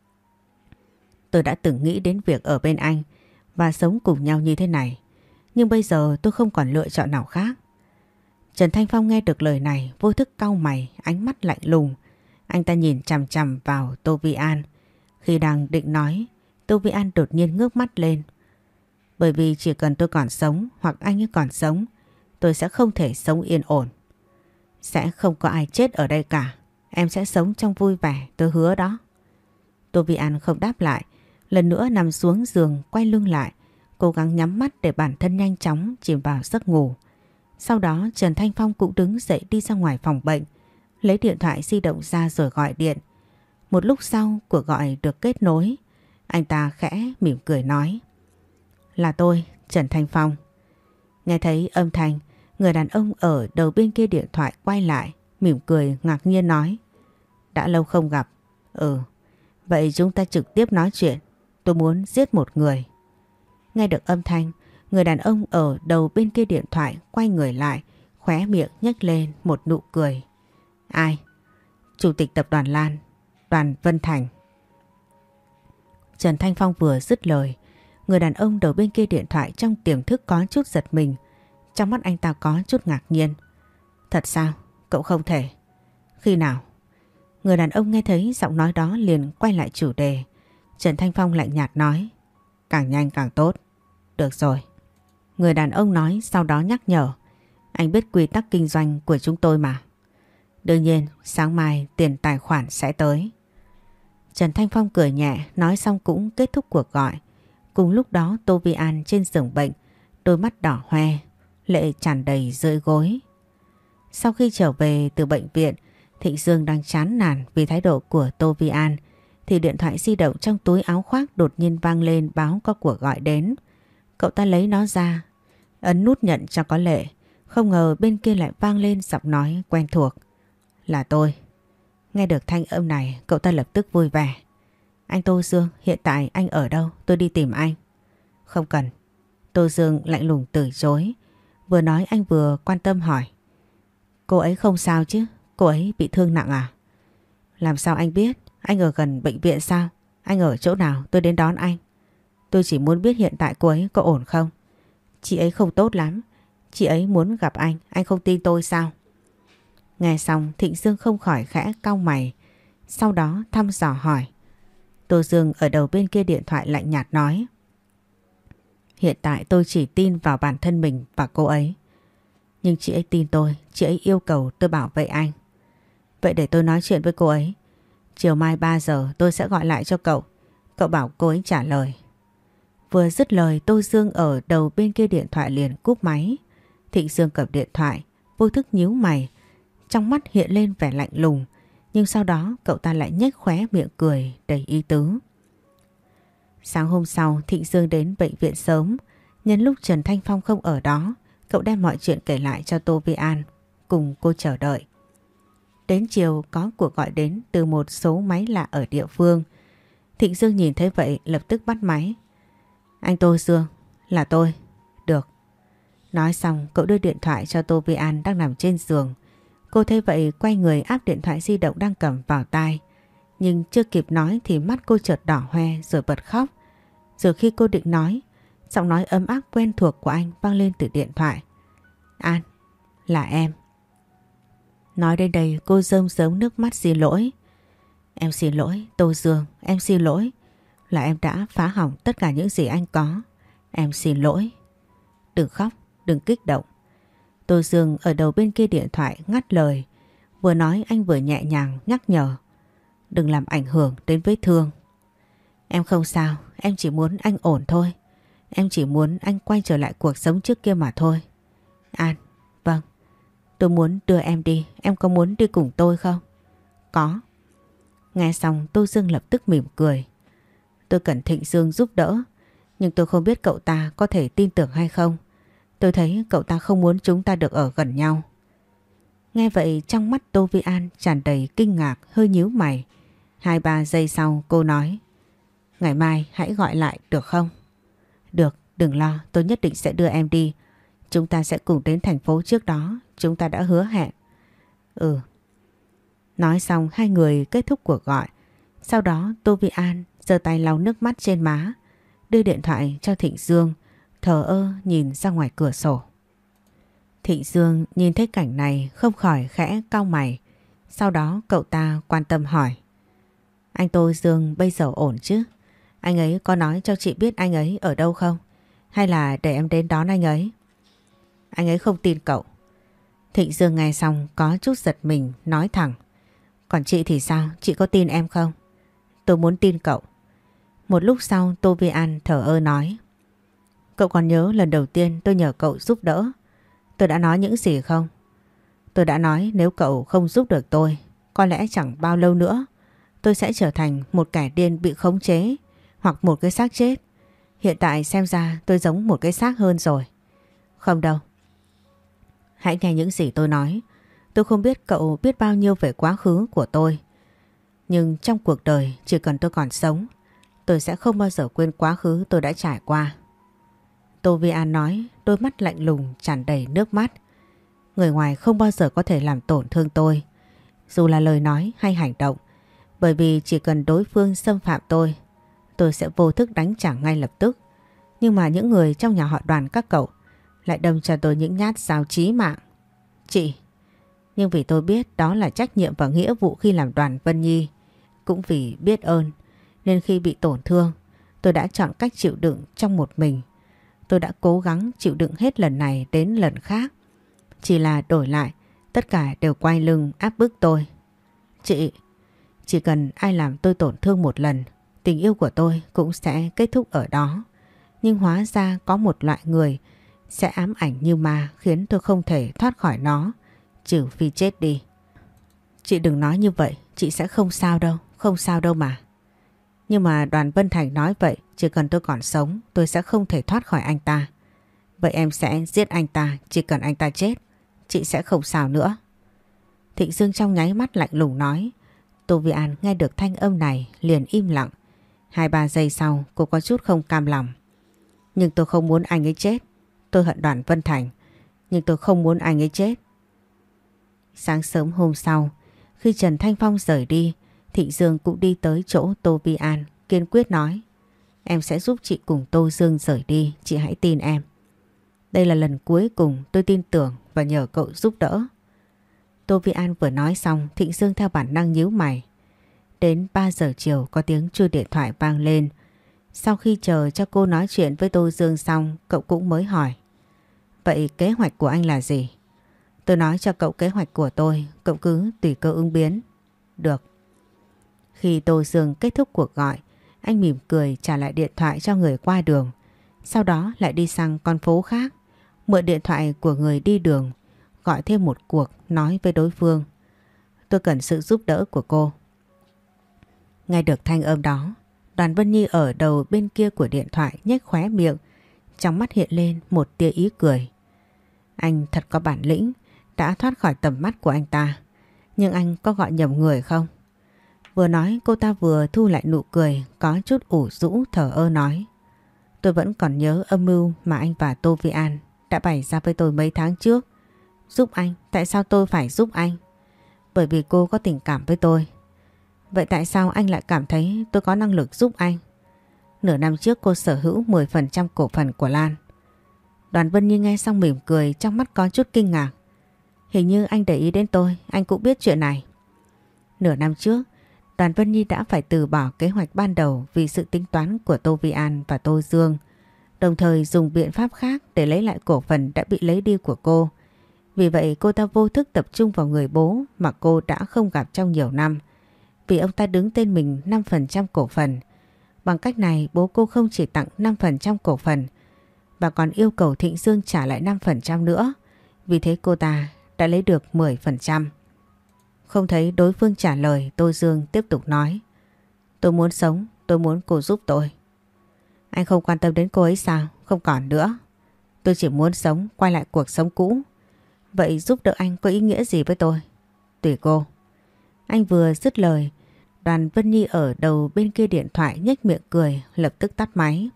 Tôi đã từng nghĩ đến việc ở bên anh và sống cùng nhau như thế này, nhưng bây giờ tôi không còn lựa chọn nào khác. Trần Thanh Phong nghe được lời này vô thức cau mày, ánh mắt lạnh lùng. Anh ta nhìn chằm chằm vào Tô Vi An. Khi đang định nói, Tô Vi An đột nhiên ngước mắt lên. Bởi vì chỉ cần tôi còn sống hoặc anh ấy còn sống, tôi sẽ không thể sống yên ổn. Sẽ không có ai chết ở đây cả. Em sẽ sống trong vui vẻ, tôi hứa đó. Tô Vi An không đáp lại, lần nữa nằm xuống giường quay lưng lại, cố gắng nhắm mắt để bản thân nhanh chóng chìm vào giấc ngủ. Sau đó Trần Thanh Phong cũng đứng dậy đi ra ngoài phòng bệnh, lấy điện thoại di động ra rồi gọi điện. Một lúc sau cuộc gọi được kết nối. Anh ta khẽ mỉm cười nói. Là tôi, Trần Thanh Phong. Nghe thấy âm thanh, người đàn ông ở đầu bên kia điện thoại quay lại, mỉm cười ngạc nhiên nói. Đã lâu không gặp. Ừ, vậy chúng ta trực tiếp nói chuyện. Tôi muốn giết một người. Nghe được âm thanh, người đàn ông ở đầu bên kia điện thoại quay người lại, khóe miệng nhếch lên một nụ cười. Ai? Chủ tịch tập đoàn Lan, Đoàn Vân Thành. Trần Thanh Phong vừa dứt lời, người đàn ông đầu bên kia điện thoại trong tiềm thức có chút giật mình. Trong mắt anh ta có chút ngạc nhiên. Thật sao? Cậu không thể. Khi nào? Người đàn ông nghe thấy giọng nói đó liền quay lại chủ đề. Trần Thanh Phong lạnh nhạt nói. Càng nhanh càng tốt. Được rồi. Người đàn ông nói sau đó nhắc nhở. Anh biết quy tắc kinh doanh của chúng tôi mà. Đương nhiên sáng mai tiền tài khoản sẽ tới. Trần Thanh Phong cười nhẹ, nói xong cũng kết thúc cuộc gọi. Cùng lúc đó Tô Vi An trên giường bệnh, đôi mắt đỏ hoe, lệ tràn đầy rơi gối. Sau khi trở về từ bệnh viện, Thịnh Dương đang chán nản vì thái độ của Tô Vi An, thì điện thoại di động trong túi áo khoác đột nhiên vang lên báo có cuộc gọi đến. Cậu ta lấy nó ra, ấn nút nhận cho có lệ. Không ngờ bên kia lại vang lên giọng nói quen thuộc. Là tôi. Nghe được thanh âm này, cậu ta lập tức vui vẻ. Anh Tô Dương, hiện tại anh ở đâu? Tôi đi tìm anh. Không cần. Tô Dương lạnh lùng từ chối. Vừa nói anh vừa quan tâm hỏi. Cô ấy không sao chứ? Cô ấy bị thương nặng à? Làm sao anh biết? Anh ở gần bệnh viện sao? Anh ở chỗ nào? Tôi đến đón anh. Tôi chỉ muốn biết hiện tại cô ấy có ổn không? Chị ấy không tốt lắm. Chị ấy muốn gặp anh. Anh không tin tôi sao? Nghe xong Thịnh Dương không khỏi khẽ cau mày. Sau đó thăm dò hỏi. Tô Dương ở đầu bên kia điện thoại lạnh nhạt nói. Hiện tại tôi chỉ tin vào bản thân mình và cô ấy. Nhưng chị ấy tin tôi. Chị ấy yêu cầu tôi bảo vệ anh. Vậy để tôi nói chuyện với cô ấy. Chiều mai ba giờ tôi sẽ gọi lại cho cậu. Cậu bảo cô ấy trả lời. Vừa dứt lời Tô Dương ở đầu bên kia điện thoại liền cúp máy. Thịnh Dương cầm điện thoại, vô thức nhíu mày. Trong mắt hiện lên vẻ lạnh lùng. Nhưng sau đó cậu ta lại nhếch khóe miệng cười đầy ý tứ. Sáng hôm sau Thịnh Dương đến bệnh viện sớm. Nhân lúc Trần Thanh Phong không ở đó, cậu đem mọi chuyện kể lại cho Tô Vi An, cùng cô chờ đợi. Đến chiều có cuộc gọi đến từ một số máy lạ ở địa phương. Thịnh Dương nhìn thấy vậy lập tức bắt máy. Anh Tô Dương, là tôi. Được. Nói xong cậu đưa điện thoại cho Tô Vi An đang nằm trên giường. Cô thấy vậy quay người áp điện thoại di động đang cầm vào tai. Nhưng chưa kịp nói thì mắt cô chợt đỏ hoe rồi bật khóc. Rồi khi cô định nói, giọng nói ấm áp quen thuộc của anh vang lên từ điện thoại. An, là em. Nói đến đây cô rơm rớm nước mắt xin lỗi. Em xin lỗi Tô Dương, em xin lỗi. Là em đã phá hỏng tất cả những gì anh có. Em xin lỗi. Đừng khóc, đừng kích động. Tô Dương ở đầu bên kia điện thoại ngắt lời. Vừa nói anh vừa nhẹ nhàng nhắc nhở. Đừng làm ảnh hưởng đến vết thương. Em không sao, em chỉ muốn anh ổn thôi. Em chỉ muốn anh quay trở lại cuộc sống trước kia mà thôi. An, vâng. Tôi muốn đưa em đi, em có muốn đi cùng tôi không? Có. Nghe xong Tô Dương lập tức mỉm cười. Tôi cần Thịnh Dương giúp đỡ, nhưng tôi không biết cậu ta có thể tin tưởng hay không. Tôi thấy cậu ta không muốn chúng ta được ở gần nhau. Nghe vậy trong mắt Tô Vi An tràn đầy kinh ngạc, hơi nhíu mày. Hai ba giây sau cô nói. Ngày mai hãy gọi lại được không? Được, đừng lo, tôi nhất định sẽ đưa em đi. Chúng ta sẽ cùng đến thành phố trước đó, chúng ta đã hứa hẹn. Ừ. Nói xong hai người kết thúc cuộc gọi. Sau đó Tô Vi An giơ tay lau nước mắt trên má, đưa điện thoại cho Thịnh Dương, thờ ơ nhìn ra ngoài cửa sổ. Thịnh Dương nhìn thấy cảnh này không khỏi khẽ cau mày. Sau đó cậu ta quan tâm hỏi. Anh Tô Dương bây giờ ổn chứ? Anh ấy có nói cho chị biết anh ấy ở đâu không? Hay là để em đến đón anh ấy? Anh ấy không tin cậu. Thịnh Dương nghe xong có chút giật mình nói thẳng. Còn chị thì sao? Chị có tin em không? Tôi muốn tin cậu. Một lúc sau Tô Vi An thở ơ nói. Cậu còn nhớ lần đầu tiên tôi nhờ cậu giúp đỡ, tôi đã nói những gì không? Tôi đã nói nếu cậu không giúp được tôi, có lẽ chẳng bao lâu nữa tôi sẽ trở thành một kẻ điên bị khống chế hoặc một cái xác chết. Hiện tại xem ra tôi giống một cái xác hơn rồi. Không đâu. Hãy nghe những gì tôi nói. Tôi không biết cậu biết bao nhiêu về quá khứ của tôi. Nhưng trong cuộc đời chỉ cần tôi còn sống, tôi sẽ không bao giờ quên quá khứ tôi đã trải qua. Tô Vi An nói, đôi mắt lạnh lùng tràn đầy nước mắt. Người ngoài không bao giờ có thể làm tổn thương tôi, dù là lời nói hay hành động. Bởi vì chỉ cần đối phương xâm phạm tôi, tôi sẽ vô thức đánh trả ngay lập tức. Nhưng mà những người trong nhà họ Đoàn các cậu lại đâm cho tôi những nhát dao chí mạng. Chị, nhưng vì tôi biết đó là trách nhiệm và nghĩa vụ khi làm Đoàn Vân Nhi, cũng vì biết ơn nên khi bị tổn thương, tôi đã chọn cách chịu đựng trong một mình. Tôi đã cố gắng chịu đựng hết lần này đến lần khác. Chỉ là đổi lại, tất cả đều quay lưng áp bức tôi. Chị, chỉ cần ai làm tôi tổn thương một lần, tình yêu của tôi cũng sẽ kết thúc ở đó. Nhưng hóa ra có một loại người sẽ ám ảnh như ma, khiến tôi không thể thoát khỏi nó, trừ phi chết đi. Chị đừng nói như vậy, chị sẽ không sao đâu, không sao đâu mà. Nhưng mà Đoàn Vân Thành nói vậy, chỉ cần tôi còn sống, tôi sẽ không thể thoát khỏi anh ta. Vậy em sẽ giết anh ta, chỉ cần anh ta chết, chị sẽ không sao nữa. Thịnh Dương trong nháy mắt lạnh lùng nói. Tô Vi An nghe được thanh âm này liền im lặng. Hai ba giây sau cô có chút không cam lòng. Nhưng tôi không muốn anh ấy chết. Tôi hận Đoàn Vân Thành, nhưng tôi không muốn anh ấy chết. Sáng sớm hôm sau, khi Trần Thanh Phong rời đi, Thịnh Dương cũng đi tới chỗ Tô Vi An, kiên quyết nói. Em sẽ giúp chị cùng Tô Dương rời đi, chị hãy tin em. Đây là lần cuối cùng tôi tin tưởng và nhờ cậu giúp đỡ. Tô Vi An vừa nói xong, Thịnh Dương theo bản năng nhíu mày. Đến ba giờ chiều có tiếng chuông điện thoại vang lên. Sau khi chờ cho cô nói chuyện với Tô Dương xong, cậu cũng mới hỏi. Vậy kế hoạch của anh là gì? Tôi nói cho cậu kế hoạch của tôi, cậu cứ tùy cơ ứng biến. Được. Khi Tô Dương kết thúc cuộc gọi, anh mỉm cười trả lại điện thoại cho người qua đường. Sau đó lại đi sang con phố khác, mượn điện thoại của người đi đường, gọi thêm một cuộc nói với đối phương. Tôi cần sự giúp đỡ của cô. Nghe được thanh âm đó, Đoàn Vân Nhi ở đầu bên kia của điện thoại nhếch khóe miệng, trong mắt hiện lên một tia ý cười. Anh thật có bản lĩnh, đã thoát khỏi tầm mắt của anh ta. Nhưng anh có gọi nhầm người không? Vừa nói cô ta vừa thu lại nụ cười, có chút ủ rũ thở ơ nói. Tôi vẫn còn nhớ âm mưu mà anh và Tô Vi An đã bày ra với tôi mấy tháng trước. Giúp anh, tại sao tôi phải giúp anh? Bởi vì cô có tình cảm với tôi. Vậy tại sao anh lại cảm thấy tôi có năng lực giúp anh? Nửa năm trước cô sở hữu mười phần trăm cổ phần của Lan. Đoàn Vân Nhi nghe xong mỉm cười, trong mắt có chút kinh ngạc. Hình như anh để ý đến tôi, anh cũng biết chuyện này. Nửa năm trước, Đoàn Vân Nhi đã phải từ bỏ kế hoạch ban đầu vì sự tính toán của Tô Vi An và Tô Dương, đồng thời dùng biện pháp khác để lấy lại cổ phần đã bị lấy đi của cô. Vì vậy cô ta vô thức tập trung vào người bố mà cô đã không gặp trong nhiều năm, vì ông ta đứng tên mình năm phần trăm cổ phần. Bằng cách này bố cô không chỉ tặng năm phần trăm cổ phần và còn yêu cầu Thịnh Dương trả lại năm phần trăm nữa. Vì thế cô ta đã lấy được mười phần trăm. Không thấy đối phương trả lời, Tô Dương tiếp tục nói. Tôi muốn sống, tôi muốn cô giúp tôi. Anh không quan tâm đến cô ấy sao? Không còn nữa. Tôi chỉ muốn sống, quay lại cuộc sống cũ. Vậy giúp đỡ anh có ý nghĩa gì với tôi? Tùy cô. Anh vừa dứt lời, Đoàn Vân Nhi ở đầu bên kia điện thoại nhếch miệng cười, lập tức tắt máy.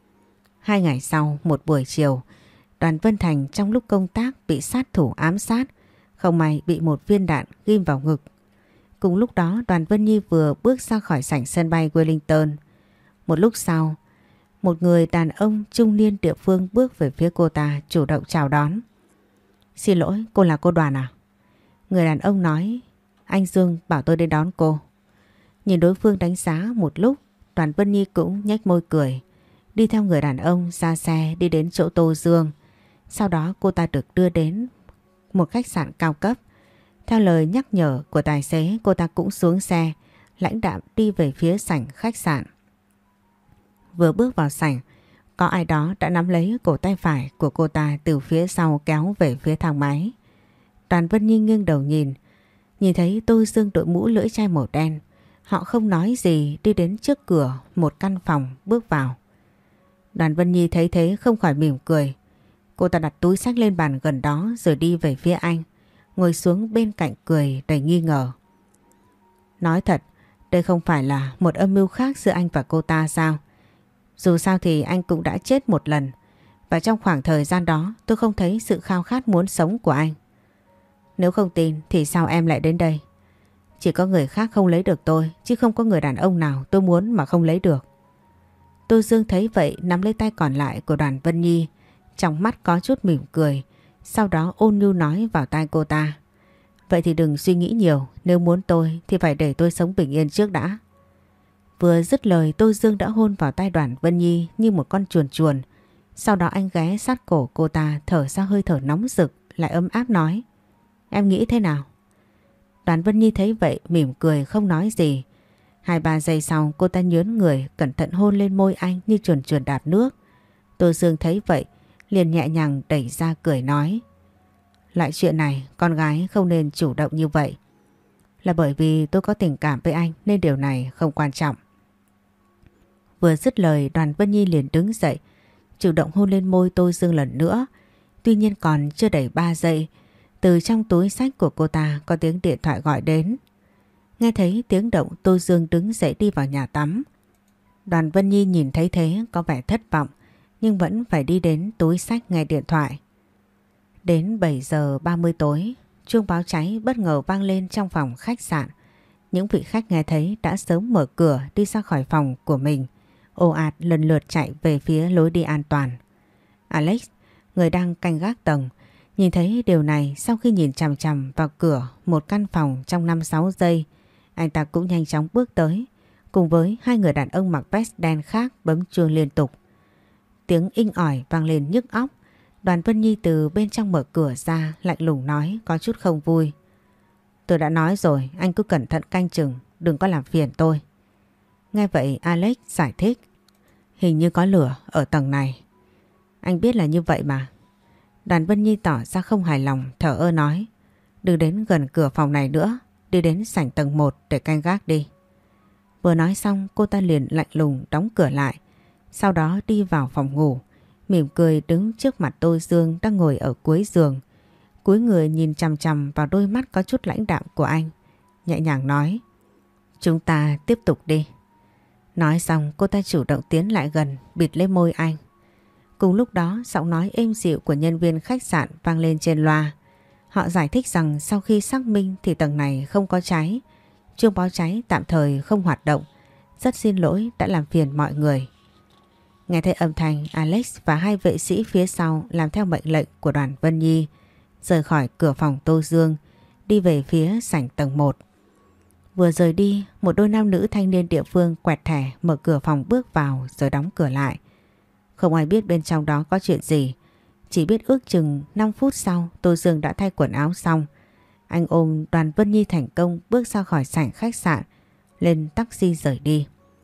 Hai ngày sau, một buổi chiều, Đoàn Vân Thành trong lúc công tác bị sát thủ ám sát, không may bị một viên đạn ghim vào ngực. Cùng lúc đó Đoàn Vân Nhi vừa bước ra khỏi sảnh sân bay Wellington. Một lúc sau, một người đàn ông trung niên địa phương bước về phía cô ta, chủ động chào đón. Xin lỗi, cô là cô Đoàn à? Người đàn ông nói, anh Dương bảo tôi đến đón cô. Nhìn đối phương đánh giá một lúc, Đoàn Vân Nhi cũng nhếch môi cười, đi theo người đàn ông ra xe đi đến chỗ Tô Dương. Sau đó cô ta được đưa đến một khách sạn cao cấp. Theo lời nhắc nhở của tài xế, cô ta cũng xuống xe, lãnh đạm đi về phía sảnh khách sạn. Vừa bước vào sảnh, có ai đó đã nắm lấy cổ tay phải của cô ta từ phía sau kéo về phía thang máy. Đoàn Vân Nhi nghiêng đầu nhìn, nhìn thấy Tô Dương đội mũ lưỡi chai màu đen. Họ không nói gì đi đến trước cửa một căn phòng bước vào. Đoàn Vân Nhi thấy thế không khỏi mỉm cười. Cô ta đặt túi xách lên bàn gần đó rồi đi về phía anh, ngồi xuống bên cạnh cười đầy nghi ngờ. Nói thật, đây không phải là một âm mưu khác giữa anh và cô ta sao? Dù sao thì anh cũng đã chết một lần, và trong khoảng thời gian đó tôi không thấy sự khao khát muốn sống của anh. Nếu không tin thì sao em lại đến đây? Chỉ có người khác không lấy được tôi, chứ không có người đàn ông nào tôi muốn mà không lấy được. Tô Dương thấy vậy nắm lấy tay còn lại của Đoàn Vân Nhi, trong mắt có chút mỉm cười, sau đó ôn nhu nói vào tai cô ta. Vậy thì đừng suy nghĩ nhiều, nếu muốn tôi thì phải để tôi sống bình yên trước đã. Vừa dứt lời, Tô Dương đã hôn vào tai Đoàn Vân Nhi như một con chuồn chuồn. Sau đó anh ghé sát cổ cô ta, thở ra hơi thở nóng rực, lại ấm áp nói. Em nghĩ thế nào? Đoàn Vân Nhi thấy vậy mỉm cười không nói gì. Hai ba giây sau cô ta nhớn người cẩn thận hôn lên môi anh như chuồn chuồn đạp nước. Tô Dương thấy vậy liền nhẹ nhàng đẩy ra cười nói. Lại chuyện này con gái không nên chủ động như vậy. Là bởi vì tôi có tình cảm với anh nên điều này không quan trọng. Vừa dứt lời, Đoàn Vân Nhi liền đứng dậy, chủ động hôn lên môi Tô Dương lần nữa. Tuy nhiên còn chưa đầy ba giây, từ trong túi xách của cô ta có tiếng điện thoại gọi đến. Nghe thấy tiếng động, Tô Dương đứng dậy đi vào nhà tắm. Đoàn Vân Nhi nhìn thấy thế có vẻ thất vọng, nhưng vẫn phải đi đến túi xách nghe điện thoại. Đến bảy giờ ba mươi tối, chuông báo cháy bất ngờ vang lên trong phòng khách sạn. Những vị khách nghe thấy đã sớm mở cửa đi ra khỏi phòng của mình, ồ ạt lần lượt chạy về phía lối đi an toàn. Alex, người đang canh gác tầng, nhìn thấy điều này, sau khi nhìn chằm chằm vào cửa một căn phòng trong năm sáu giây, anh ta cũng nhanh chóng bước tới, cùng với hai người đàn ông mặc vest đen khác bấm chuông liên tục. Tiếng inh ỏi vang lên nhức óc, Đoàn Vân Nhi từ bên trong mở cửa ra, lạnh lùng nói có chút không vui. Tôi đã nói rồi, anh cứ cẩn thận canh chừng, đừng có làm phiền tôi. Nghe vậy Alex giải thích. Hình như có lửa ở tầng này. Anh biết là như vậy mà. Đoàn Vân Nhi tỏ ra không hài lòng, thở ơ nói. Đừng đến gần cửa phòng này nữa, đi đến sảnh tầng một để canh gác đi. Vừa nói xong cô ta liền lạnh lùng đóng cửa lại. Sau đó đi vào phòng ngủ, mỉm cười đứng trước mặt Tô Dương đang ngồi ở cuối giường. Cúi người nhìn chằm chằm vào đôi mắt có chút lãnh đạm của anh, nhẹ nhàng nói. Chúng ta tiếp tục đi. Nói xong cô ta chủ động tiến lại gần, bịt lấy môi anh. Cùng lúc đó giọng nói êm dịu của nhân viên khách sạn vang lên trên loa. Họ giải thích rằng sau khi xác minh thì tầng này không có cháy. Chuông báo cháy tạm thời không hoạt động. Rất xin lỗi đã làm phiền mọi người. Nghe thấy âm thanh, Alex và hai vệ sĩ phía sau làm theo mệnh lệnh của Đoàn Vân Nhi, rời khỏi cửa phòng Tô Dương, đi về phía sảnh tầng một. Vừa rời đi, một đôi nam nữ thanh niên địa phương quẹt thẻ mở cửa phòng bước vào rồi đóng cửa lại. Không ai biết bên trong đó có chuyện gì. Chỉ biết ước chừng năm phút sau Tô Dương đã thay quần áo xong. Anh ôm Đoàn Vân Nhi thành công bước ra khỏi sảnh khách sạn, lên taxi rời đi.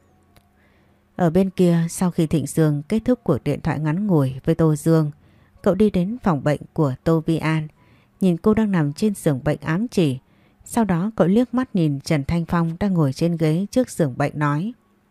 Ở bên kia, sau khi Thịnh Dương kết thúc cuộc điện thoại ngắn ngủi với Tô Dương, cậu đi đến phòng bệnh của Tô Vi An, nhìn cô đang nằm trên giường bệnh ám chỉ. Sau đó cậu liếc mắt nhìn Trần Thanh Phong đang ngồi trên ghế trước giường bệnh nói.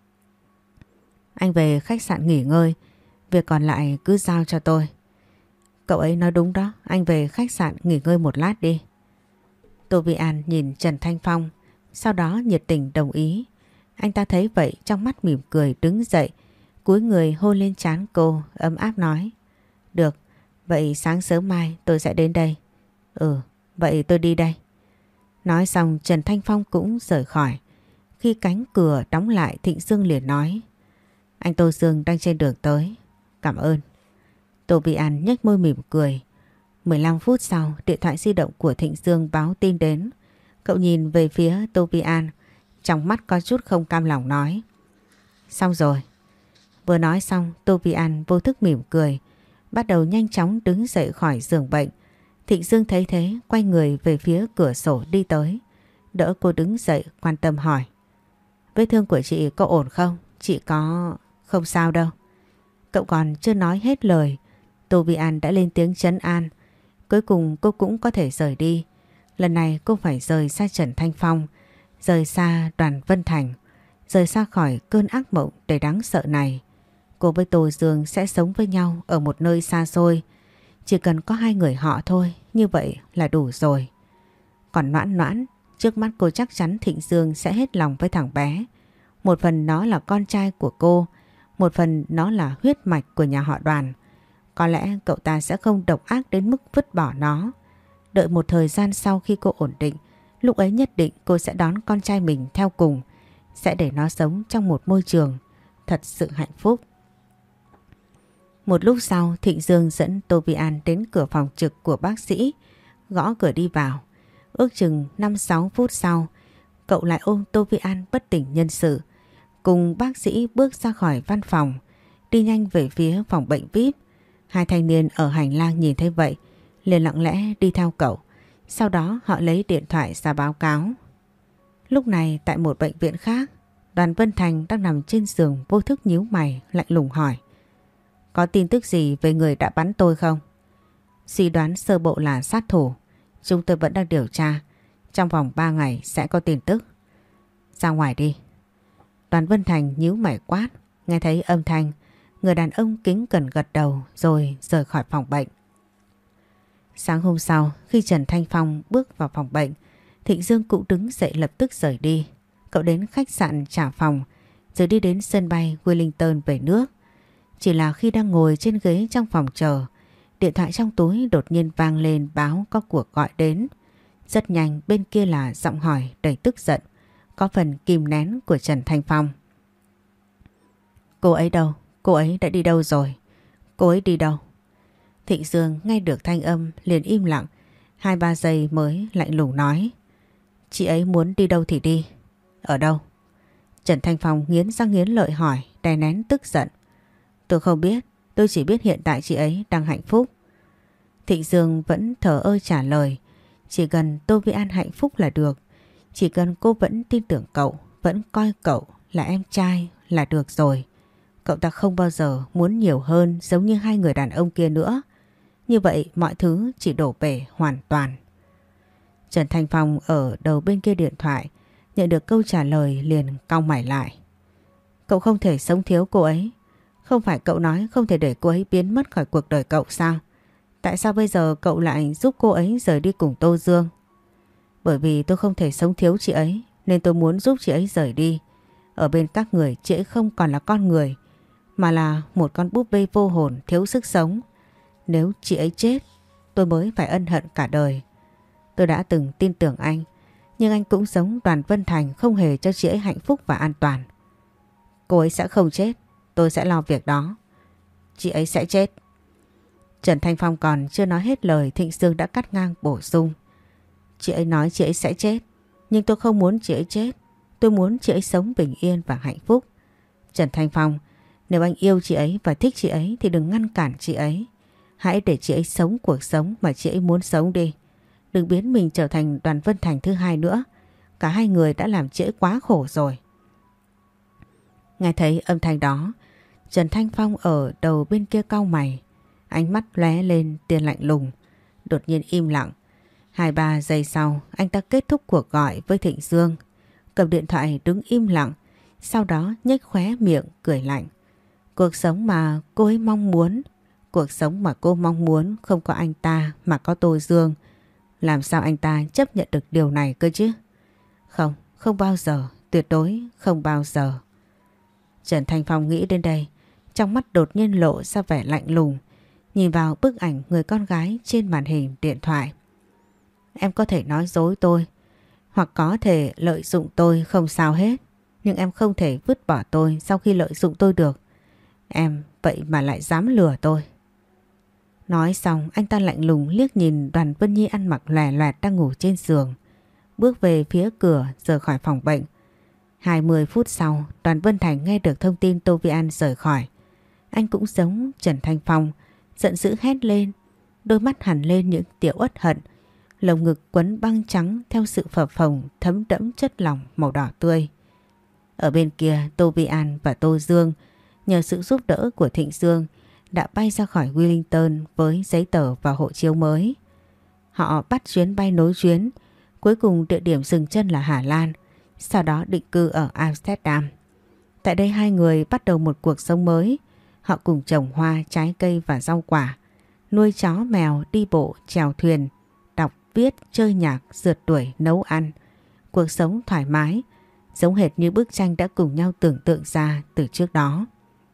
Anh về khách sạn nghỉ ngơi, việc còn lại cứ giao cho tôi. Cậu ấy nói đúng đó, anh về khách sạn nghỉ ngơi một lát đi. Tô Vi An nhìn Trần Thanh Phong, sau đó nhiệt tình đồng ý. Anh ta thấy vậy trong mắt mỉm cười đứng dậy, cúi người hôn lên trán cô, ấm áp nói. Được, vậy sáng sớm mai tôi sẽ đến đây. Ừ, vậy tôi đi đây. Nói xong Trần Thanh Phong cũng rời khỏi. Khi cánh cửa đóng lại, Thịnh Dương liền nói. Anh Tô Dương đang trên đường tới. Cảm ơn. Tô Vi An nhếch môi mỉm cười. mười lăm phút sau, điện thoại di động của Thịnh Dương báo tin đến. Cậu nhìn về phía Tô Vi An, trong mắt có chút không cam lòng nói. Xong rồi. Vừa nói xong, Tô Vi An vô thức mỉm cười, bắt đầu nhanh chóng đứng dậy khỏi giường bệnh. Thịnh Dương thấy thế, quay người về phía cửa sổ đi tới, đỡ cô đứng dậy, quan tâm hỏi. Vết thương của chị có ổn không? Chị có... không sao đâu. Cậu còn chưa nói hết lời, Tô Vi An đã lên tiếng trấn an. Cuối cùng cô cũng có thể rời đi. Lần này cô phải rời xa Trần Thanh Phong, rời xa Đoàn Vân Thành, rời xa khỏi cơn ác mộng đầy đáng sợ này. Cô với Tô Dương sẽ sống với nhau ở một nơi xa xôi. Chỉ cần có hai người họ thôi, như vậy là đủ rồi. Còn Noãn Noãn, trước mắt cô chắc chắn Thịnh Dương sẽ hết lòng với thằng bé. Một phần nó là con trai của cô, một phần nó là huyết mạch của nhà họ Đoàn. Có lẽ cậu ta sẽ không độc ác đến mức vứt bỏ nó. Đợi một thời gian sau khi cô ổn định, lúc ấy nhất định cô sẽ đón con trai mình theo cùng, sẽ để nó sống trong một môi trường thật sự hạnh phúc. Một lúc sau, Thịnh Dương dẫn Tô Vi An đến cửa phòng trực của bác sĩ, gõ cửa đi vào. Ước chừng năm sáu phút sau, cậu lại ôm Tô Vi An bất tỉnh nhân sự, cùng bác sĩ bước ra khỏi văn phòng, đi nhanh về phía phòng bệnh vi ai pi. Hai thanh niên ở hành lang nhìn thấy vậy, liền lặng lẽ đi theo cậu. Sau đó họ lấy điện thoại ra báo cáo. Lúc này tại một bệnh viện khác, Đoàn Vân Thành đang nằm trên giường vô thức nhíu mày, lạnh lùng hỏi. Có tin tức gì về người đã bắn tôi không? Suy đoán sơ bộ là sát thủ. Chúng tôi vẫn đang điều tra. Trong vòng ba ngày sẽ có tin tức. Ra ngoài đi. Đoàn Vân Thành nhíu mày quát. Nghe thấy âm thanh, người đàn ông kính cẩn gật đầu rồi rời khỏi phòng bệnh. Sáng hôm sau, khi Trần Thanh Phong bước vào phòng bệnh, Thịnh Dương cũng đứng dậy lập tức rời đi. Cậu đến khách sạn trả phòng, rồi đi đến sân bay Wellington về nước. Chỉ là khi đang ngồi trên ghế trong phòng chờ, điện thoại trong túi đột nhiên vang lên báo có cuộc gọi đến. Rất nhanh bên kia là giọng hỏi đầy tức giận, có phần kìm nén của Trần Thanh Phong. Cô ấy đâu? Cô ấy đã đi đâu rồi? Cô ấy đi đâu? Thịnh Dương nghe được thanh âm liền im lặng, hai ba giây mới lạnh lùng nói. Chị ấy muốn đi đâu thì đi. Ở đâu? Trần Thanh Phong nghiến răng nghiến lợi hỏi, đè nén tức giận. Tôi không biết, tôi chỉ biết hiện tại chị ấy đang hạnh phúc. Thịnh Dương vẫn thờ ơ trả lời. Chỉ cần Tô Vi An hạnh phúc là được. Chỉ cần cô vẫn tin tưởng cậu, vẫn coi cậu là em trai là được rồi. Cậu ta không bao giờ muốn nhiều hơn giống như hai người đàn ông kia nữa. Như vậy mọi thứ chỉ đổ bể hoàn toàn. Trần Thanh Phong ở đầu bên kia điện thoại nhận được câu trả lời liền cau mày lại. Cậu không thể sống thiếu cô ấy. Không phải cậu nói không thể để cô ấy biến mất khỏi cuộc đời cậu sao? Tại sao bây giờ cậu lại giúp cô ấy rời đi cùng Tô Dương? Bởi vì tôi không thể sống thiếu chị ấy nên tôi muốn giúp chị ấy rời đi. Ở bên các người chị ấy không còn là con người mà là một con búp bê vô hồn thiếu sức sống. Nếu chị ấy chết tôi mới phải ân hận cả đời. Tôi đã từng tin tưởng anh, nhưng anh cũng giống Đoàn Vân Thành không hề cho chị ấy hạnh phúc và an toàn. Cô ấy sẽ không chết, tôi sẽ lo việc đó. Chị ấy sẽ chết. Trần Thanh Phong còn chưa nói hết lời, Thịnh Dương đã cắt ngang bổ sung. Chị ấy nói chị ấy sẽ chết, nhưng tôi không muốn chị ấy chết. Tôi muốn chị ấy sống bình yên và hạnh phúc. Trần Thanh Phong, nếu anh yêu chị ấy và thích chị ấy thì đừng ngăn cản chị ấy. Hãy để chị ấy sống cuộc sống mà chị ấy muốn sống đi. Đừng biến mình trở thành Đoàn Vân Thành thứ hai nữa. Cả hai người đã làm chị ấy quá khổ rồi. Nghe thấy âm thanh đó, Trần Thanh Phong ở đầu bên kia cau mày. Ánh mắt lóe lên tia lạnh lùng. Đột nhiên im lặng. Hai ba giây sau anh ta kết thúc cuộc gọi với Thịnh Dương. Cầm điện thoại đứng im lặng. Sau đó nhếch khóe miệng cười lạnh. Cuộc sống mà cô ấy mong muốn. Cuộc sống mà cô mong muốn không có anh ta mà có Tô Dương. Làm sao anh ta chấp nhận được điều này cơ chứ? Không, không bao giờ, tuyệt đối không bao giờ. Trần Thanh Phong nghĩ đến đây, trong mắt đột nhiên lộ ra vẻ lạnh lùng, nhìn vào bức ảnh người con gái trên màn hình điện thoại. Em có thể nói dối tôi, hoặc có thể lợi dụng tôi không sao hết, nhưng em không thể vứt bỏ tôi sau khi lợi dụng tôi được. Em vậy mà lại dám lừa tôi. Nói xong anh ta lạnh lùng liếc nhìn Đoàn Vân Nhi ăn mặc lòe loẹt đang ngủ trên giường, bước về phía cửa rời khỏi phòng bệnh. hai mươi phút sau, Đoàn Vân Thành nghe được thông tin Tô Vi An rời khỏi. Anh cũng giống Trần Thanh Phong, giận dữ hét lên, đôi mắt hằn lên những tia uất hận, lồng ngực quấn băng trắng theo sự phập phồng thấm đẫm chất lỏng màu đỏ tươi. Ở bên kia, Tô Vi An và Tô Dương nhờ sự giúp đỡ của Thịnh Dương đã bay ra khỏi Wellington với giấy tờ và hộ chiếu mới. Họ bắt chuyến bay nối chuyến, cuối cùng địa điểm dừng chân là Hà Lan, sau đó định cư ở Amsterdam. Tại đây hai người bắt đầu một cuộc sống mới. Họ cùng trồng hoa, trái cây và rau quả, nuôi chó mèo, đi bộ, chèo thuyền, đọc, viết, chơi nhạc, rượt đuổi, nấu ăn. Cuộc sống thoải mái, giống hệt như bức tranh đã cùng nhau tưởng tượng ra từ trước đó.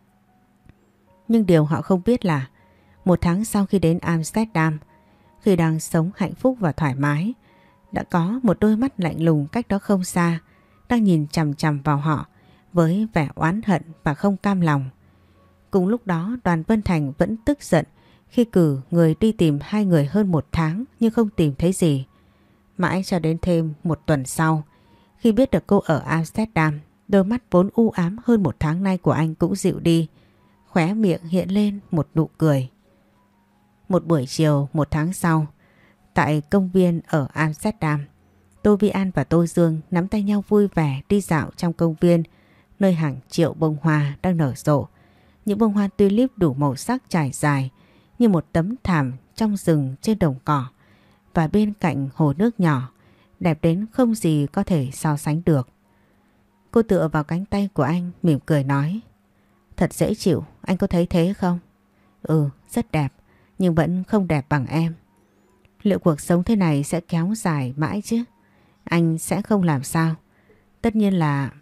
Nhưng điều họ không biết là một tháng sau khi đến Amsterdam, khi đang sống hạnh phúc và thoải mái, đã có một đôi mắt lạnh lùng cách đó không xa đang nhìn chằm chằm vào họ với vẻ oán hận và không cam lòng. Cùng lúc đó Đoàn Vân Thành vẫn tức giận khi cử người đi tìm hai người hơn một tháng nhưng không tìm thấy gì. Mãi cho đến thêm một tuần sau, khi biết được cô ở Amsterdam, đôi mắt vốn u ám hơn một tháng nay của anh cũng dịu đi, khóe miệng hiện lên một nụ cười. Một buổi chiều một tháng sau, tại công viên ở Amsterdam, Tô Vi An và Tô Dương nắm tay nhau vui vẻ đi dạo trong công viên, nơi hàng triệu bông hoa đang nở rộ. Những bông hoa tulip đủ màu sắc trải dài như một tấm thảm trong rừng trên đồng cỏ, và bên cạnh hồ nước nhỏ, đẹp đến không gì có thể so sánh được. Cô tựa vào cánh tay của anh mỉm cười nói, thật dễ chịu, anh có thấy thế không? Ừ, rất đẹp, nhưng vẫn không đẹp bằng em. Liệu cuộc sống thế này sẽ kéo dài mãi chứ? Anh sẽ không làm sao? Tất nhiên là...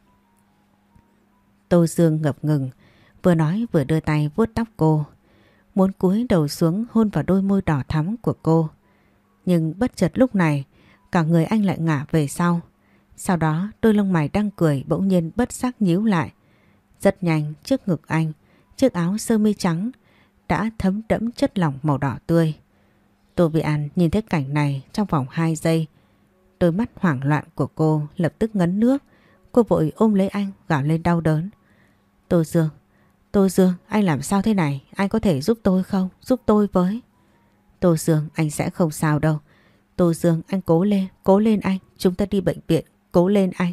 Tô Dương ngập ngừng, vừa nói vừa đưa tay vuốt tóc cô, muốn cúi đầu xuống hôn vào đôi môi đỏ thắm của cô. Nhưng bất chợt lúc này, cả người anh lại ngả về sau. Sau đó đôi lông mày đang cười bỗng nhiên bất giác nhíu lại. Rất nhanh trước ngực anh, chiếc áo sơ mi trắng đã thấm đẫm chất lỏng màu đỏ tươi. Tô Vi An nhìn thấy cảnh này trong vòng hai giây. Đôi mắt hoảng loạn của cô lập tức ngấn nước. Cô vội ôm lấy anh gào lên đau đớn. Tô Dương, Tô Dương, anh làm sao thế này? Anh có thể giúp tôi không? Giúp tôi với. Tô Dương, anh sẽ không sao đâu. Tô Dương, anh cố lên, cố lên anh, chúng ta đi bệnh viện, cố lên anh.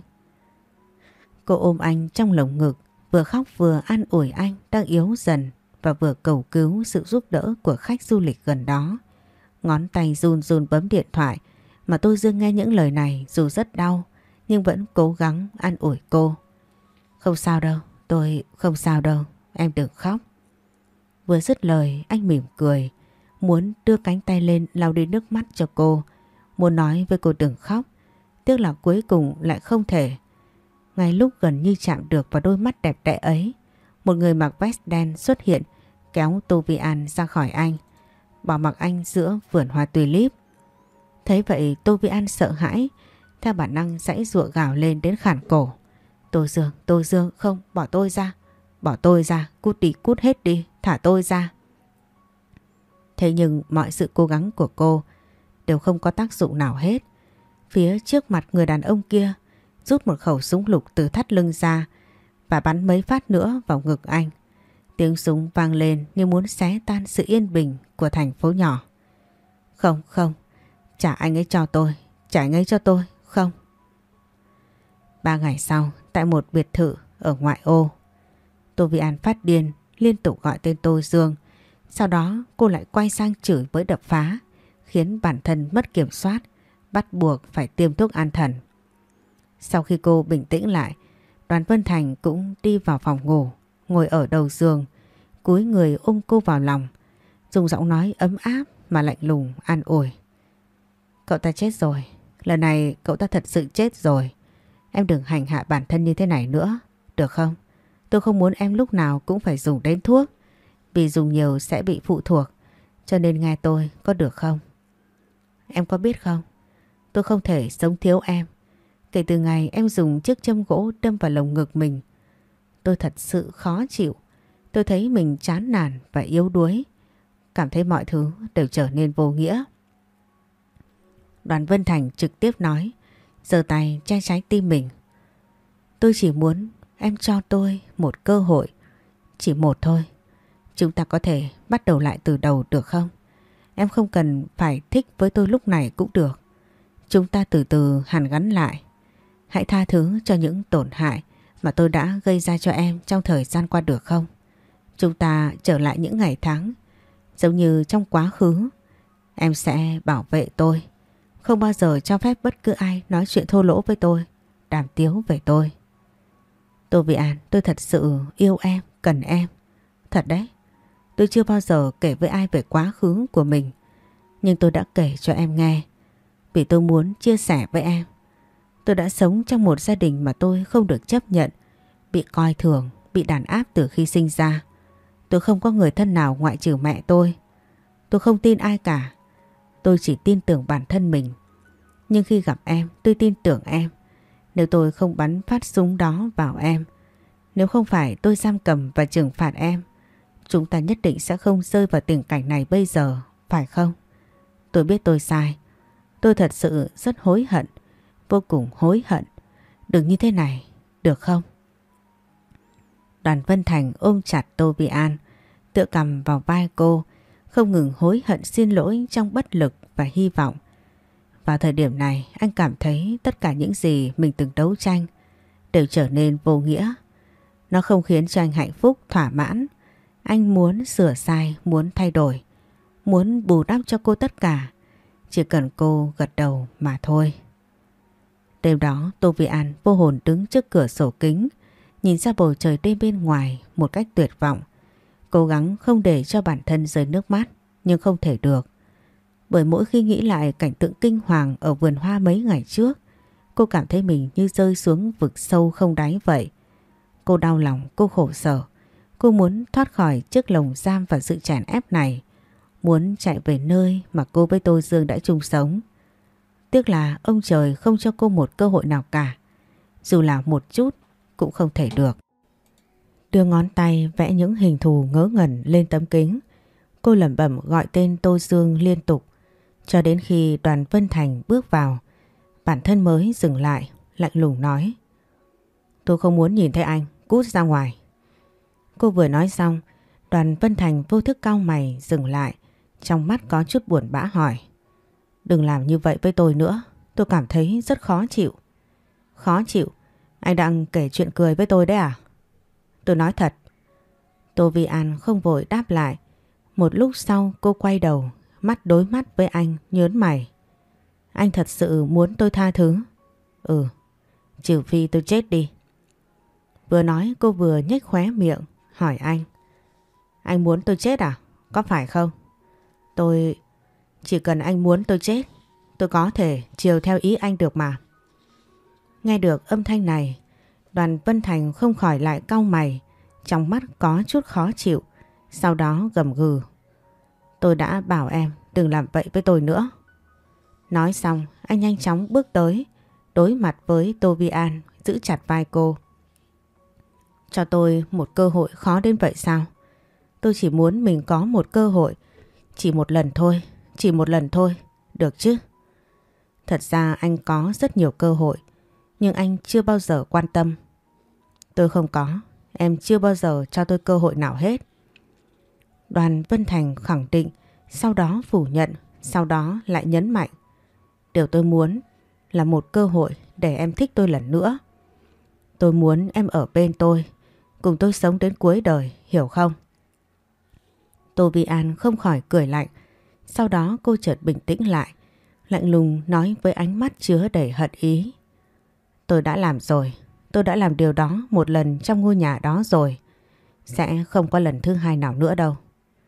Cô ôm anh trong lồng ngực, vừa khóc vừa an ủi anh đang yếu dần và vừa cầu cứu sự giúp đỡ của khách du lịch gần đó. Ngón tay run run bấm điện thoại mà Tô Dương nghe những lời này dù rất đau nhưng vẫn cố gắng an ủi cô. Không sao đâu, tôi không sao đâu, em đừng khóc. Vừa dứt lời anh mỉm cười, muốn đưa cánh tay lên lau đi nước mắt cho cô, muốn nói với cô đừng khóc, tiếc là cuối cùng lại không thể. Ngay lúc gần như chạm được vào đôi mắt đẹp đẽ ấy, một người mặc vest đen xuất hiện kéo Tô Vi An ra khỏi anh, bỏ mặc anh giữa vườn hoa tulip. Thấy vậy Tô Vi An sợ hãi, theo bản năng giãy giụa gào lên đến khản cổ. Tô Dương, Tô Dương, không, bỏ tôi ra, bỏ tôi ra, cút đi, cút hết đi, thả tôi ra. Thế nhưng mọi sự cố gắng của cô đều không có tác dụng nào hết. Phía trước mặt người đàn ông kia rút một khẩu súng lục từ thắt lưng ra và bắn mấy phát nữa vào ngực anh. Tiếng súng vang lên như muốn xé tan sự yên bình của thành phố nhỏ. Không, không, trả anh ấy cho tôi, trả anh ấy cho tôi, không. Ba ngày sau, tại một biệt thự ở ngoại ô, Tô Vi An phát điên, liên tục gọi tên Tô Dương. Sau đó cô lại quay sang chửi với đập phá, khiến bản thân mất kiểm soát, bắt buộc phải tiêm thuốc an thần. Sau khi cô bình tĩnh lại, Đoàn Vân Thành cũng đi vào phòng ngủ, ngồi ở đầu giường, cúi người ôm cô vào lòng, dùng giọng nói ấm áp mà lạnh lùng an ủi. Cậu ta chết rồi, lần này cậu ta thật sự chết rồi. Em đừng hành hạ bản thân như thế này nữa, được không? Tôi không muốn em lúc nào cũng phải dùng đến thuốc, vì dùng nhiều sẽ bị phụ thuộc, cho nên nghe tôi có được không? Em có biết không, tôi không thể sống thiếu em. Kể từ ngày em dùng chiếc châm gỗ đâm vào lồng ngực mình, tôi thật sự khó chịu. Tôi thấy mình chán nản và yếu đuối, cảm thấy mọi thứ đều trở nên vô nghĩa. Đoàn Vân Thành trực tiếp nói, giơ tay che trái tim mình. Tôi chỉ muốn em cho tôi một cơ hội, chỉ một thôi. Chúng ta có thể bắt đầu lại từ đầu được không? Em không cần phải thích với tôi lúc này cũng được. Chúng ta từ từ hàn gắn lại. Hãy tha thứ cho những tổn hại mà tôi đã gây ra cho em trong thời gian qua được không? Chúng ta trở lại những ngày tháng giống như trong quá khứ. Em sẽ bảo vệ tôi, không bao giờ cho phép bất cứ ai nói chuyện thô lỗ với tôi, đàm tiếu về tôi. Tô Vi An, tôi thật sự yêu em, cần em. Thật đấy, tôi chưa bao giờ kể với ai về quá khứ của mình, nhưng tôi đã kể cho em nghe vì tôi muốn chia sẻ với em. Tôi đã sống trong một gia đình mà tôi không được chấp nhận, bị coi thường, bị đàn áp từ khi sinh ra. Tôi không có người thân nào ngoại trừ mẹ tôi. Tôi không tin ai cả. Tôi chỉ tin tưởng bản thân mình. Nhưng khi gặp em, tôi tin tưởng em. Nếu tôi không bắn phát súng đó vào em, nếu không phải tôi giam cầm và trừng phạt em, chúng ta nhất định sẽ không rơi vào tình cảnh này bây giờ, phải không? Tôi biết tôi sai. Tôi thật sự rất hối hận, vô cùng hối hận. Đừng như thế này, được không? Đoàn Vân Thành ôm chặt Tô Vi An, tựa cằm vào vai cô, không ngừng hối hận xin lỗi trong bất lực và hy vọng. Vào thời điểm này, anh cảm thấy tất cả những gì mình từng đấu tranh đều trở nên vô nghĩa. Nó không khiến cho anh hạnh phúc, thỏa mãn. Anh muốn sửa sai, muốn thay đổi, muốn bù đắp cho cô tất cả. Chỉ cần cô gật đầu mà thôi. Đêm đó, Tô Vi An vô hồn đứng trước cửa sổ kính, nhìn ra bầu trời đêm bên ngoài một cách tuyệt vọng. Cố gắng không để cho bản thân rơi nước mắt, nhưng không thể được. Bởi mỗi khi nghĩ lại cảnh tượng kinh hoàng ở vườn hoa mấy ngày trước, cô cảm thấy mình như rơi xuống vực sâu không đáy vậy. Cô đau lòng, cô khổ sở. Cô muốn thoát khỏi chiếc lồng giam và sự chèn ép này. Muốn chạy về nơi mà cô với Tô Dương đã chung sống. Tiếc là ông trời không cho cô một cơ hội nào cả. Dù là một chút cũng không thể được. Đưa ngón tay vẽ những hình thù ngớ ngẩn lên tấm kính. Cô lẩm bẩm gọi tên Tô Dương liên tục. Cho đến khi Đoàn Vân Thành bước vào, bản thân mới dừng lại, lạnh lùng nói. Tôi không muốn nhìn thấy anh, cút ra ngoài. Cô vừa nói xong, Đoàn Vân Thành vô thức cau mày dừng lại, Trong mắt có chút buồn bã hỏi. Đừng làm như vậy với tôi nữa. Tôi cảm thấy rất khó chịu. Khó chịu? Anh đang kể chuyện cười với tôi đấy à? Tôi nói thật. Tô Vi An không vội đáp lại. Một lúc sau cô quay đầu, mắt đối mắt với anh, nhớn mày. Anh thật sự muốn tôi tha thứ? Ừ, trừ phi tôi chết đi. Vừa nói cô vừa nhếch khóe miệng, hỏi anh. Anh muốn tôi chết à? Có phải không? Tôi... Chỉ cần anh muốn tôi chết, tôi có thể chiều theo ý anh được mà. Nghe được âm thanh này, Đoàn Vân Thành không khỏi lại cau mày, trong mắt có chút khó chịu, sau đó gầm gừ. Tôi đã bảo em đừng làm vậy với tôi nữa. Nói xong, anh nhanh chóng bước tới, đối mặt với Tô Vi An, giữ chặt vai cô. Cho tôi một cơ hội khó đến vậy sao? Tôi chỉ muốn mình có một cơ hội, chỉ một lần thôi, chỉ một lần thôi, được chứ? Thật ra anh có rất nhiều cơ hội, nhưng anh chưa bao giờ quan tâm. Tôi không có, em chưa bao giờ cho tôi cơ hội nào hết. Đoàn Vân Thành khẳng định, sau đó phủ nhận, sau đó lại nhấn mạnh. Điều tôi muốn là một cơ hội để em thích tôi lần nữa. Tôi muốn em ở bên tôi, cùng tôi sống đến cuối đời, hiểu không? Tô Vi An không khỏi cười lạnh, sau đó cô chợt bình tĩnh lại, lạnh lùng nói với ánh mắt chứa đầy hận ý. Tôi đã làm rồi, tôi đã làm điều đó một lần trong ngôi nhà đó rồi, sẽ không có lần thứ hai nào nữa đâu.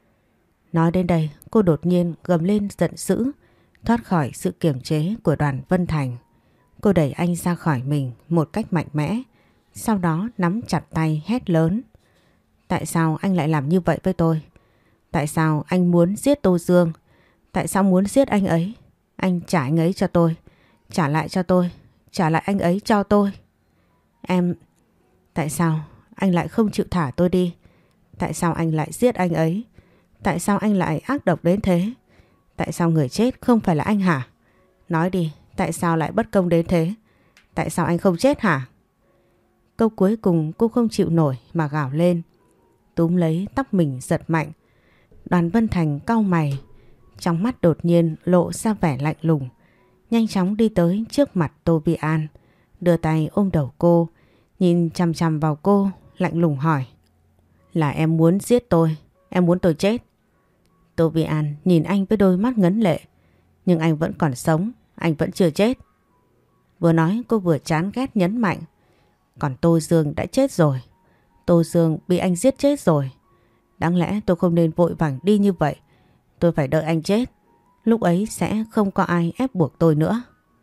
Nói đến đây, cô đột nhiên gầm lên giận dữ, thoát khỏi sự kiềm chế của Đoàn Vân Thành. Cô đẩy anh ra khỏi mình một cách mạnh mẽ, sau đó nắm chặt tay hét lớn. Tại sao anh lại làm như vậy với tôi? Tại sao anh muốn giết Tô Dương? Tại sao muốn giết anh ấy? Anh trả anh ấy cho tôi, trả lại cho tôi, trả lại anh ấy cho tôi. Em... Tại sao anh lại không chịu thả tôi đi? Tại sao anh lại giết anh ấy? Tại sao anh lại ác độc đến thế? Tại sao người chết không phải là anh hả? Nói đi, tại sao lại bất công đến thế? Tại sao anh không chết hả? Câu cuối cùng cô không chịu nổi mà gào lên, túm lấy tóc mình giật mạnh. Đoàn Vân Thành cau mày, trong mắt đột nhiên lộ ra vẻ lạnh lùng, nhanh chóng đi tới trước mặt Tô Vi An, đưa tay ôm đầu cô, nhìn chằm chằm vào cô, lạnh lùng hỏi. Là em muốn giết tôi, em muốn tôi chết? Tô Vi An nhìn anh với đôi mắt ngấn lệ. Nhưng anh vẫn còn sống, anh vẫn chưa chết. Vừa nói cô vừa chán ghét nhấn mạnh. Còn Tô Dương đã chết rồi. Tô Dương bị anh giết chết rồi. Đáng lẽ tôi không nên vội vàng đi như vậy. Tôi phải đợi anh chết. Lúc ấy sẽ không có ai ép buộc tôi nữa.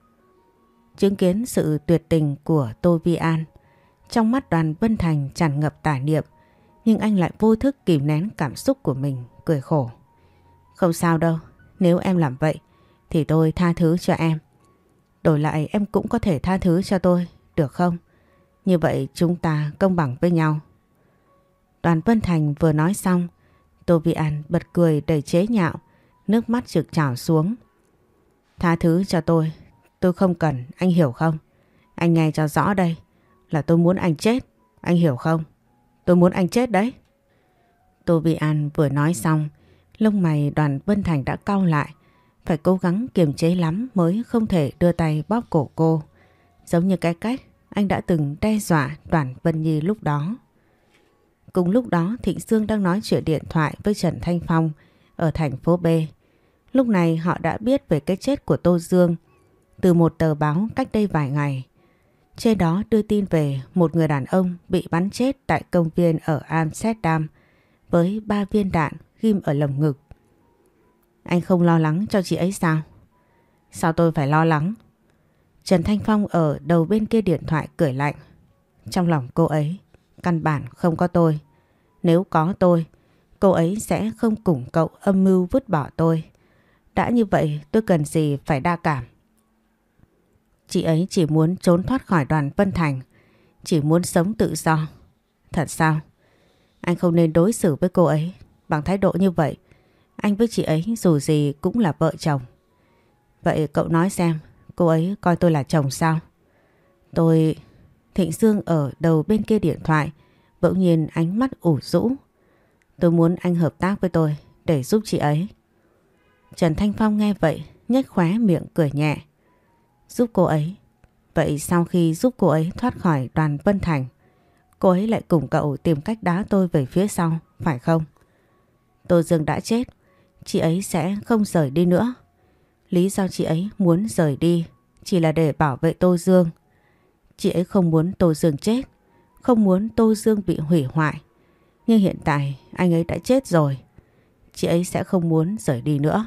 Chứng kiến sự tuyệt tình của Tô Vi An, trong mắt Đoàn Vân Thành tràn ngập tà niệm, nhưng anh lại vô thức kìm nén cảm xúc của mình, cười khổ. Không sao đâu, nếu em làm vậy thì tôi tha thứ cho em. Đổi lại em cũng có thể tha thứ cho tôi, được không? Như vậy chúng ta công bằng với nhau. Đoàn Vân Thành vừa nói xong, Tô Vi An bật cười đầy chế nhạo, nước mắt trực trào xuống. Tha thứ cho tôi, tôi không cần, anh hiểu không? Anh nghe cho rõ đây, là tôi muốn anh chết, anh hiểu không? Tôi muốn anh chết đấy. Tô Vi An vừa nói xong, lông mày Đoàn Vân Thành đã cau lại, phải cố gắng kiềm chế lắm mới không thể đưa tay bóp cổ cô, giống như cái cách anh đã từng đe dọa Đoàn Vân Nhi lúc đó. Cùng lúc đó Thịnh Dương đang nói chuyện điện thoại với Trần Thanh Phong ở thành phố B. Lúc này họ đã biết về cái chết của Tô Dương từ một tờ báo cách đây vài ngày. Trên đó đưa tin về một người đàn ông bị bắn chết tại công viên ở Amsterdam với ba viên đạn ghim ở lồng ngực. Anh không lo lắng cho chị ấy sao? Sao tôi phải lo lắng? Trần Thanh Phong ở đầu bên kia điện thoại cười lạnh. Trong lòng cô ấy căn bản không có tôi. Nếu có tôi, cô ấy sẽ không cùng cậu âm mưu vứt bỏ tôi. Đã như vậy tôi cần gì phải đa cảm? Chị ấy chỉ muốn trốn thoát khỏi Đoàn Vân Thành, chỉ muốn sống tự do. Thật sao? Anh không nên đối xử với cô ấy bằng thái độ như vậy. Anh với chị ấy dù gì cũng là vợ chồng. Vậy cậu nói xem, cô ấy coi tôi là chồng sao? Tôi... Thịnh Dương ở đầu bên kia điện thoại bỗng nhiên ánh mắt ủ rũ. Tôi muốn anh hợp tác với tôi để giúp chị ấy. Trần Thanh Phong nghe vậy nhếch khóe miệng cười nhẹ. Giúp cô ấy? Vậy sau khi giúp cô ấy thoát khỏi Đoàn Vân Thành, cô ấy lại cùng cậu tìm cách đá tôi về phía sau, phải không? Tô Dương đã chết, chị ấy sẽ không rời đi nữa. Lý do chị ấy muốn rời đi chỉ là để bảo vệ Tô Dương. Chị ấy không muốn Tô Dương chết, không muốn Tô Dương bị hủy hoại. Nhưng hiện tại anh ấy đã chết rồi, chị ấy sẽ không muốn rời đi nữa.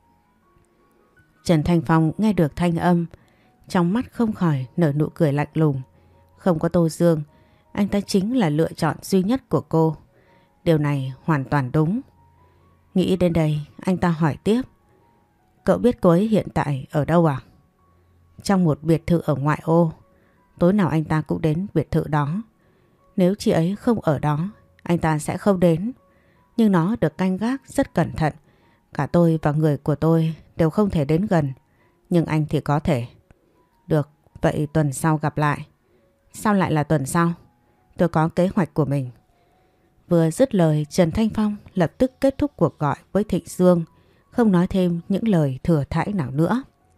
Trần Thanh Phong nghe được thanh âm, trong mắt không khỏi nở nụ cười lạnh lùng. Không có Tô Dương, anh ta chính là lựa chọn duy nhất của cô. Điều này hoàn toàn đúng. Nghĩ đến đây, anh ta hỏi tiếp. Cậu biết cô ấy hiện tại ở đâu à? Trong một biệt thự ở ngoại ô. Tối nào anh ta cũng đến biệt thự đó. Nếu chị ấy không ở đó, anh ta sẽ không đến. Nhưng nó được canh gác rất cẩn thận. Cả tôi và người của tôi đều không thể đến gần. Nhưng anh thì có thể. Được, vậy tuần sau gặp lại. Sao lại là tuần sau? Tôi có kế hoạch của mình. Vừa dứt lời, Trần Thanh Phong lập tức kết thúc cuộc gọi với Thịnh Dương, không nói thêm những lời thừa thãi nào nữa.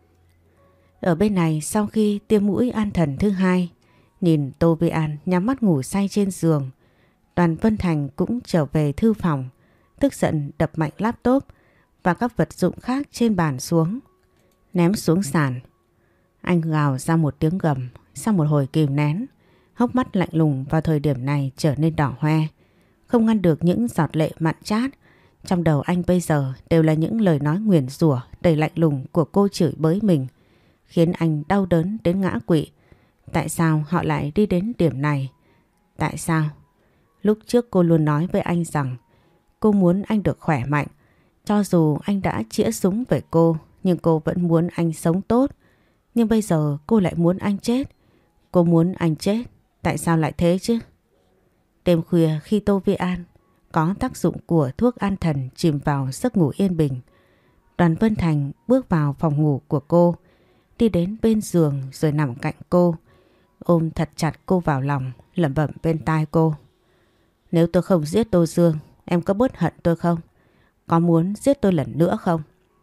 Ở bên này, sau khi tiêm mũi an thần thứ hai, nhìn Tô Vi An nhắm mắt ngủ say trên giường, Đoàn Vân Thành cũng trở về thư phòng, tức giận đập mạnh laptop và các vật dụng khác trên bàn xuống, ném xuống sàn. Anh gào ra một tiếng gầm, sau một hồi kìm nén, hốc mắt lạnh lùng vào thời điểm này trở nên đỏ hoe, không ngăn được những giọt lệ mặn chát. Trong đầu anh bây giờ đều là những lời nói nguyền rủa đầy lạnh lùng của cô chửi bới mình, khiến anh đau đớn đến ngã quỵ. Tại sao họ lại đi đến điểm này? Tại sao? Lúc trước cô luôn nói với anh rằng cô muốn anh được khỏe mạnh. Cho dù anh đã chĩa súng về cô, nhưng cô vẫn muốn anh sống tốt. Nhưng bây giờ cô lại muốn anh chết. Cô muốn anh chết. Tại sao lại thế chứ? Đêm khuya khi Tô Vi An có tác dụng của thuốc an thần chìm vào giấc ngủ yên bình, Đoàn Vân Thành bước vào phòng ngủ của cô, đi đến bên giường rồi nằm cạnh cô, ôm thật chặt cô vào lòng, lẩm bẩm bên tai cô. Nếu tôi không giết Tô Dương, em có bớt hận tôi không? Có muốn giết tôi lần nữa không?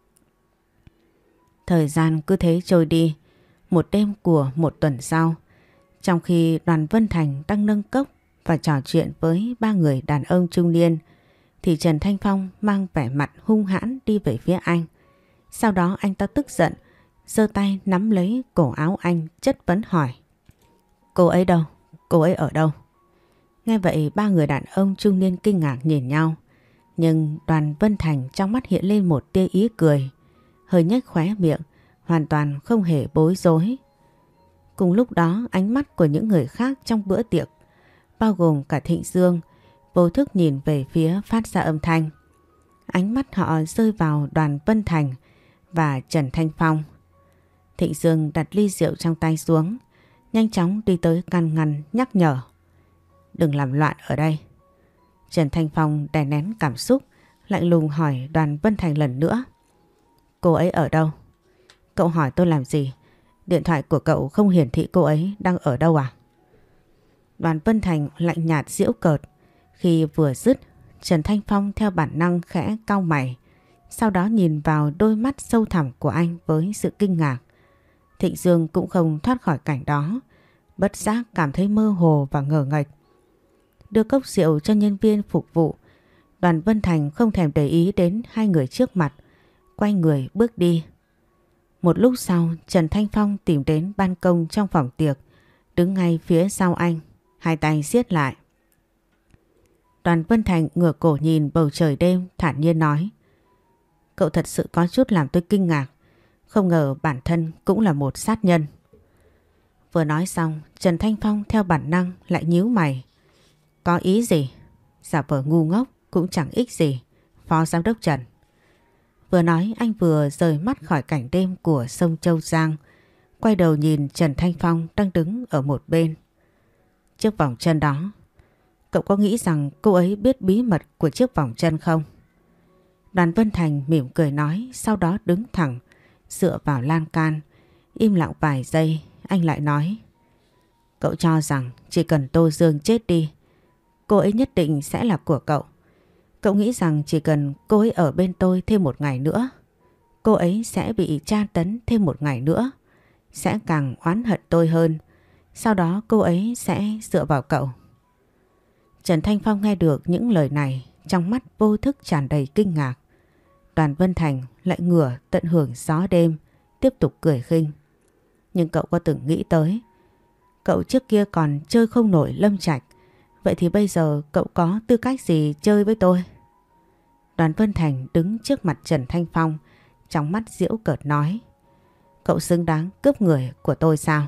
Thời gian cứ thế trôi đi, một đêm của một tuần sau, trong khi Đoàn Vân Thành đang nâng cốc và trò chuyện với ba người đàn ông trung niên, thì Trần Thanh Phong mang vẻ mặt hung hãn đi về phía anh. Sau đó anh ta tức giận, giơ tay nắm lấy cổ áo anh, chất vấn hỏi. Cô ấy đâu? Cô ấy ở đâu? Nghe vậy ba người đàn ông trung niên kinh ngạc nhìn nhau. Nhưng Đoàn Vân Thành trong mắt hiện lên một tia ý cười, hơi nhếch khóe miệng, hoàn toàn không hề bối rối. Cùng lúc đó ánh mắt của những người khác trong bữa tiệc, bao gồm cả Thịnh Dương, vô thức nhìn về phía phát ra âm thanh. Ánh mắt họ rơi vào Đoàn Vân Thành và Trần Thanh Phong. Thịnh Dương đặt ly rượu trong tay xuống, nhanh chóng đi tới can ngăn nhắc nhở. Đừng làm loạn ở đây. Trần Thanh Phong đè nén cảm xúc, lạnh lùng hỏi Đoàn Vân Thành lần nữa. Cô ấy ở đâu? Cậu hỏi tôi làm gì? Điện thoại của cậu không hiển thị cô ấy đang ở đâu à? Đoàn Vân Thành lạnh nhạt giễu cợt. Khi vừa dứt, Trần Thanh Phong theo bản năng khẽ cau mày, sau đó nhìn vào đôi mắt sâu thẳm của anh với sự kinh ngạc. Thịnh Dương cũng không thoát khỏi cảnh đó, bất giác cảm thấy mơ hồ và ngờ nghệch. Đưa cốc rượu cho nhân viên phục vụ, Đoàn Vân Thành không thèm để ý đến hai người trước mặt, quay người bước đi. Một lúc sau, Trần Thanh Phong tìm đến ban công trong phòng tiệc, đứng ngay phía sau anh, hai tay siết lại. Đoàn Vân Thành ngửa cổ nhìn bầu trời đêm, thản nhiên nói. Cậu thật sự có chút làm tôi kinh ngạc, không ngờ bản thân cũng là một sát nhân. Vừa nói xong, Trần Thanh Phong theo bản năng lại nhíu mày. Có ý gì? Giả vờ ngu ngốc cũng chẳng ích gì, Phó Giám đốc Trần. Vừa nói anh vừa rời mắt khỏi cảnh đêm của sông Châu Giang, quay đầu nhìn Trần Thanh Phong đang đứng ở một bên. Chiếc vòng chân đó, cậu có nghĩ rằng cô ấy biết bí mật của chiếc vòng chân không? Đoàn Vân Thành mỉm cười nói, sau đó đứng thẳng, dựa vào lan can, im lặng vài giây, anh lại nói. Cậu cho rằng chỉ cần Tô Dương chết đi, cô ấy nhất định sẽ là của cậu. Cậu nghĩ rằng chỉ cần cô ấy ở bên tôi thêm một ngày nữa, cô ấy sẽ bị tra tấn thêm một ngày nữa, sẽ càng oán hận tôi hơn. Sau đó cô ấy sẽ dựa vào cậu. Trần Thanh Phong nghe được những lời này, trong mắt vô thức tràn đầy kinh ngạc. Đoàn Vân Thành lại ngửa tận hưởng gió đêm, tiếp tục cười khinh. Nhưng cậu có từng nghĩ tới, cậu trước kia còn chơi không nổi Lâm Trạch, vậy thì bây giờ cậu có tư cách gì chơi với tôi? Đoàn Vân Thành đứng trước mặt Trần Thanh Phong, trong mắt giễu cợt nói, cậu xứng đáng cướp người của tôi sao?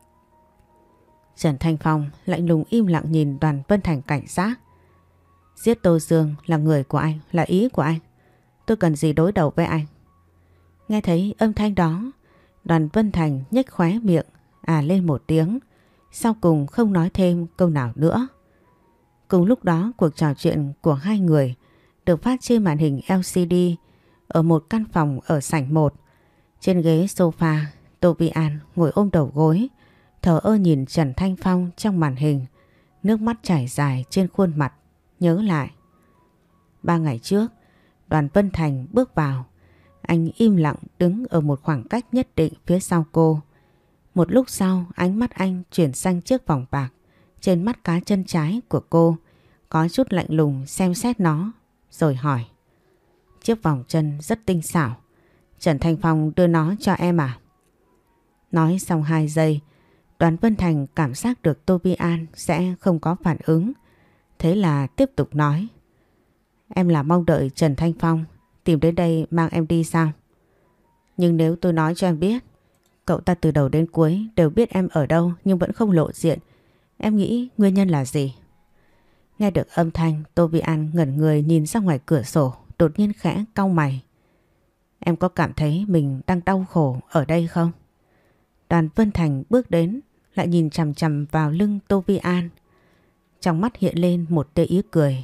Trần Thanh Phong lạnh lùng im lặng nhìn Đoàn Vân Thành cảnh giác. Giết Tô Dương là người của anh, là ý của anh. Tôi cần gì đối đầu với anh? Nghe thấy âm thanh đó, Đoàn Vân Thành nhếch khóe miệng, à lên một tiếng, sau cùng không nói thêm câu nào nữa. Cùng lúc đó, cuộc trò chuyện của hai người được phát trên màn hình lờ xê đê ở một căn phòng ở sảnh một. Trên ghế sofa, Tô Vi An ngồi ôm đầu gối, thờ ơ nhìn Trần Thanh Phong trong màn hình, nước mắt chảy dài trên khuôn mặt, nhớ lại. Ba ngày trước, Đoàn Vân Thành bước vào, anh im lặng đứng ở một khoảng cách nhất định phía sau cô. Một lúc sau, ánh mắt anh chuyển sang chiếc vòng bạc trên mắt cá chân trái của cô, có chút lạnh lùng xem xét nó, rồi hỏi. Chiếc vòng chân rất tinh xảo, Trần Thanh Phong đưa nó cho em à? Nói xong hai giây, Đoàn Vân Thành cảm giác được Tô Vi An sẽ không có phản ứng. Thế là tiếp tục nói. Em là mong đợi Trần Thanh Phong tìm đến đây mang em đi sao? Nhưng nếu tôi nói cho em biết, cậu ta từ đầu đến cuối đều biết em ở đâu nhưng vẫn không lộ diện, em nghĩ nguyên nhân là gì? Nghe được âm thanh, Tô Vi An ngẩn người nhìn ra ngoài cửa sổ, đột nhiên khẽ cau mày. Em có cảm thấy mình đang đau khổ ở đây không? Đoàn Vân Thành bước đến, lại nhìn chằm chằm vào lưng Tô Vi An. Trong mắt hiện lên một tia ý cười.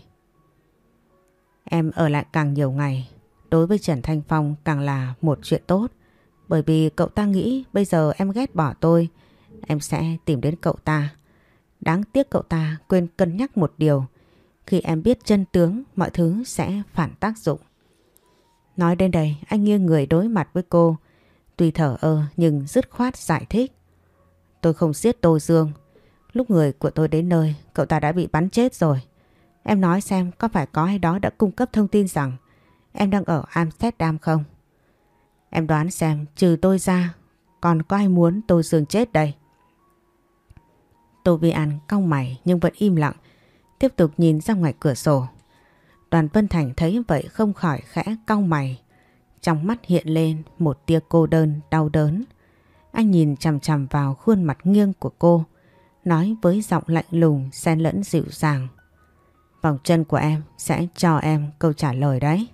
Em ở lại càng nhiều ngày, đối với Trần Thanh Phong càng là một chuyện tốt. Bởi vì cậu ta nghĩ bây giờ em ghét bỏ tôi, em sẽ tìm đến cậu ta. Đáng tiếc cậu ta quên cân nhắc một điều. Khi em biết chân tướng, mọi thứ sẽ phản tác dụng. Nói đến đây, anh nghiêng người đối mặt với cô. Tuy thở ơ nhưng dứt khoát giải thích. Tôi không giết Tô Dương. Lúc người của tôi đến nơi, cậu ta đã bị bắn chết rồi. Em nói xem có phải có ai đó đã cung cấp thông tin rằng em đang ở Amsterdam không? Em đoán xem trừ tôi ra, còn có ai muốn Tô Dương chết đây? Tô Vi An cau mày nhưng vẫn im lặng, tiếp tục nhìn ra ngoài cửa sổ. Đoàn Vân Thành thấy vậy không khỏi khẽ cau mày. Trong mắt hiện lên một tia cô đơn, đau đớn. Anh nhìn chằm chằm vào khuôn mặt nghiêng của cô, nói với giọng lạnh lùng xen lẫn dịu dàng. Vòng chân của em sẽ cho em câu trả lời đấy.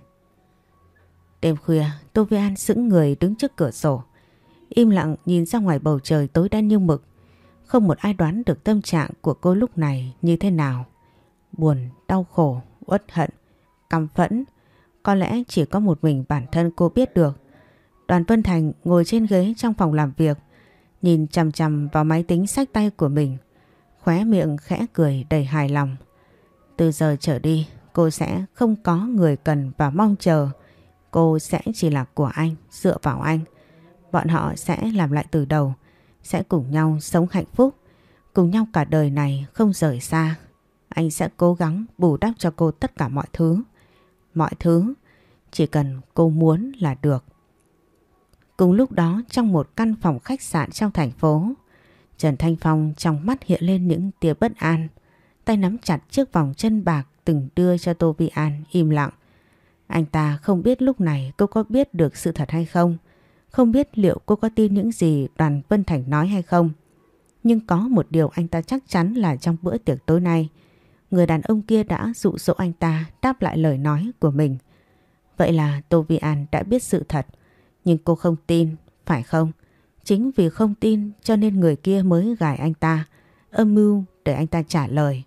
Đêm khuya, Tô Vi An sững người đứng trước cửa sổ, im lặng nhìn ra ngoài bầu trời tối đen như mực. Không một ai đoán được tâm trạng của cô lúc này như thế nào. Buồn, đau khổ, uất hận, căm phẫn. Có lẽ chỉ có một mình bản thân cô biết được. Đoàn Vân Thành ngồi trên ghế trong phòng làm việc, nhìn chằm chằm vào máy tính xách tay của mình, khóe miệng khẽ cười đầy hài lòng. Từ giờ trở đi, cô sẽ không có người cần và mong chờ. Cô sẽ chỉ là của anh, dựa vào anh. Bọn họ sẽ làm lại từ đầu, sẽ cùng nhau sống hạnh phúc, cùng nhau cả đời này không rời xa. Anh sẽ cố gắng bù đắp cho cô tất cả mọi thứ. Mọi thứ, chỉ cần cô muốn là được. Cùng lúc đó, trong một căn phòng khách sạn trong thành phố, Trần Thanh Phong trong mắt hiện lên những tia bất an. Tay nắm chặt chiếc vòng chân bạc từng đưa cho Tô Vi An, im lặng. Anh ta không biết lúc này cô có biết được sự thật hay không, không biết liệu cô có tin những gì Đoàn Vân Thành nói hay không. Nhưng có một điều anh ta chắc chắn là trong bữa tiệc tối nay, người đàn ông kia đã dụ dỗ anh ta đáp lại lời nói của mình. Vậy là Tô Vi An đã biết sự thật, nhưng cô không tin, phải không? Chính vì không tin cho nên người kia mới gài anh ta, âm mưu để anh ta trả lời.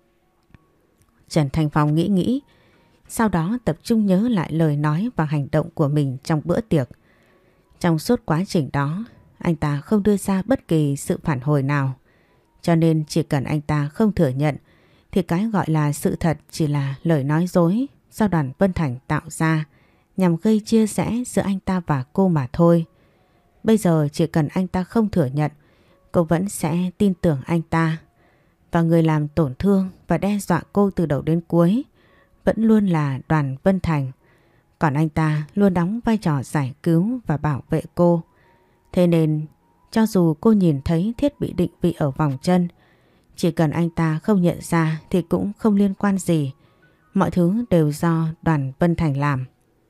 Trần Thanh Phong nghĩ nghĩ, sau đó tập trung nhớ lại lời nói và hành động của mình trong bữa tiệc. Trong suốt quá trình đó, anh ta không đưa ra bất kỳ sự phản hồi nào. Cho nên chỉ cần anh ta không thừa nhận, thì cái gọi là sự thật chỉ là lời nói dối do Đoàn Vân Thành tạo ra nhằm gây chia rẽ giữa anh ta và cô mà thôi. Bây giờ chỉ cần anh ta không thừa nhận, cô vẫn sẽ tin tưởng anh ta. Và người làm tổn thương và đe dọa cô từ đầu đến cuối vẫn luôn là Đoàn Vân Thành. Còn anh ta luôn đóng vai trò giải cứu và bảo vệ cô. Thế nên cho dù cô nhìn thấy thiết bị định vị ở vòng chân, chỉ cần anh ta không nhận ra thì cũng không liên quan gì. Mọi thứ đều do Đoàn Vân Thành làm.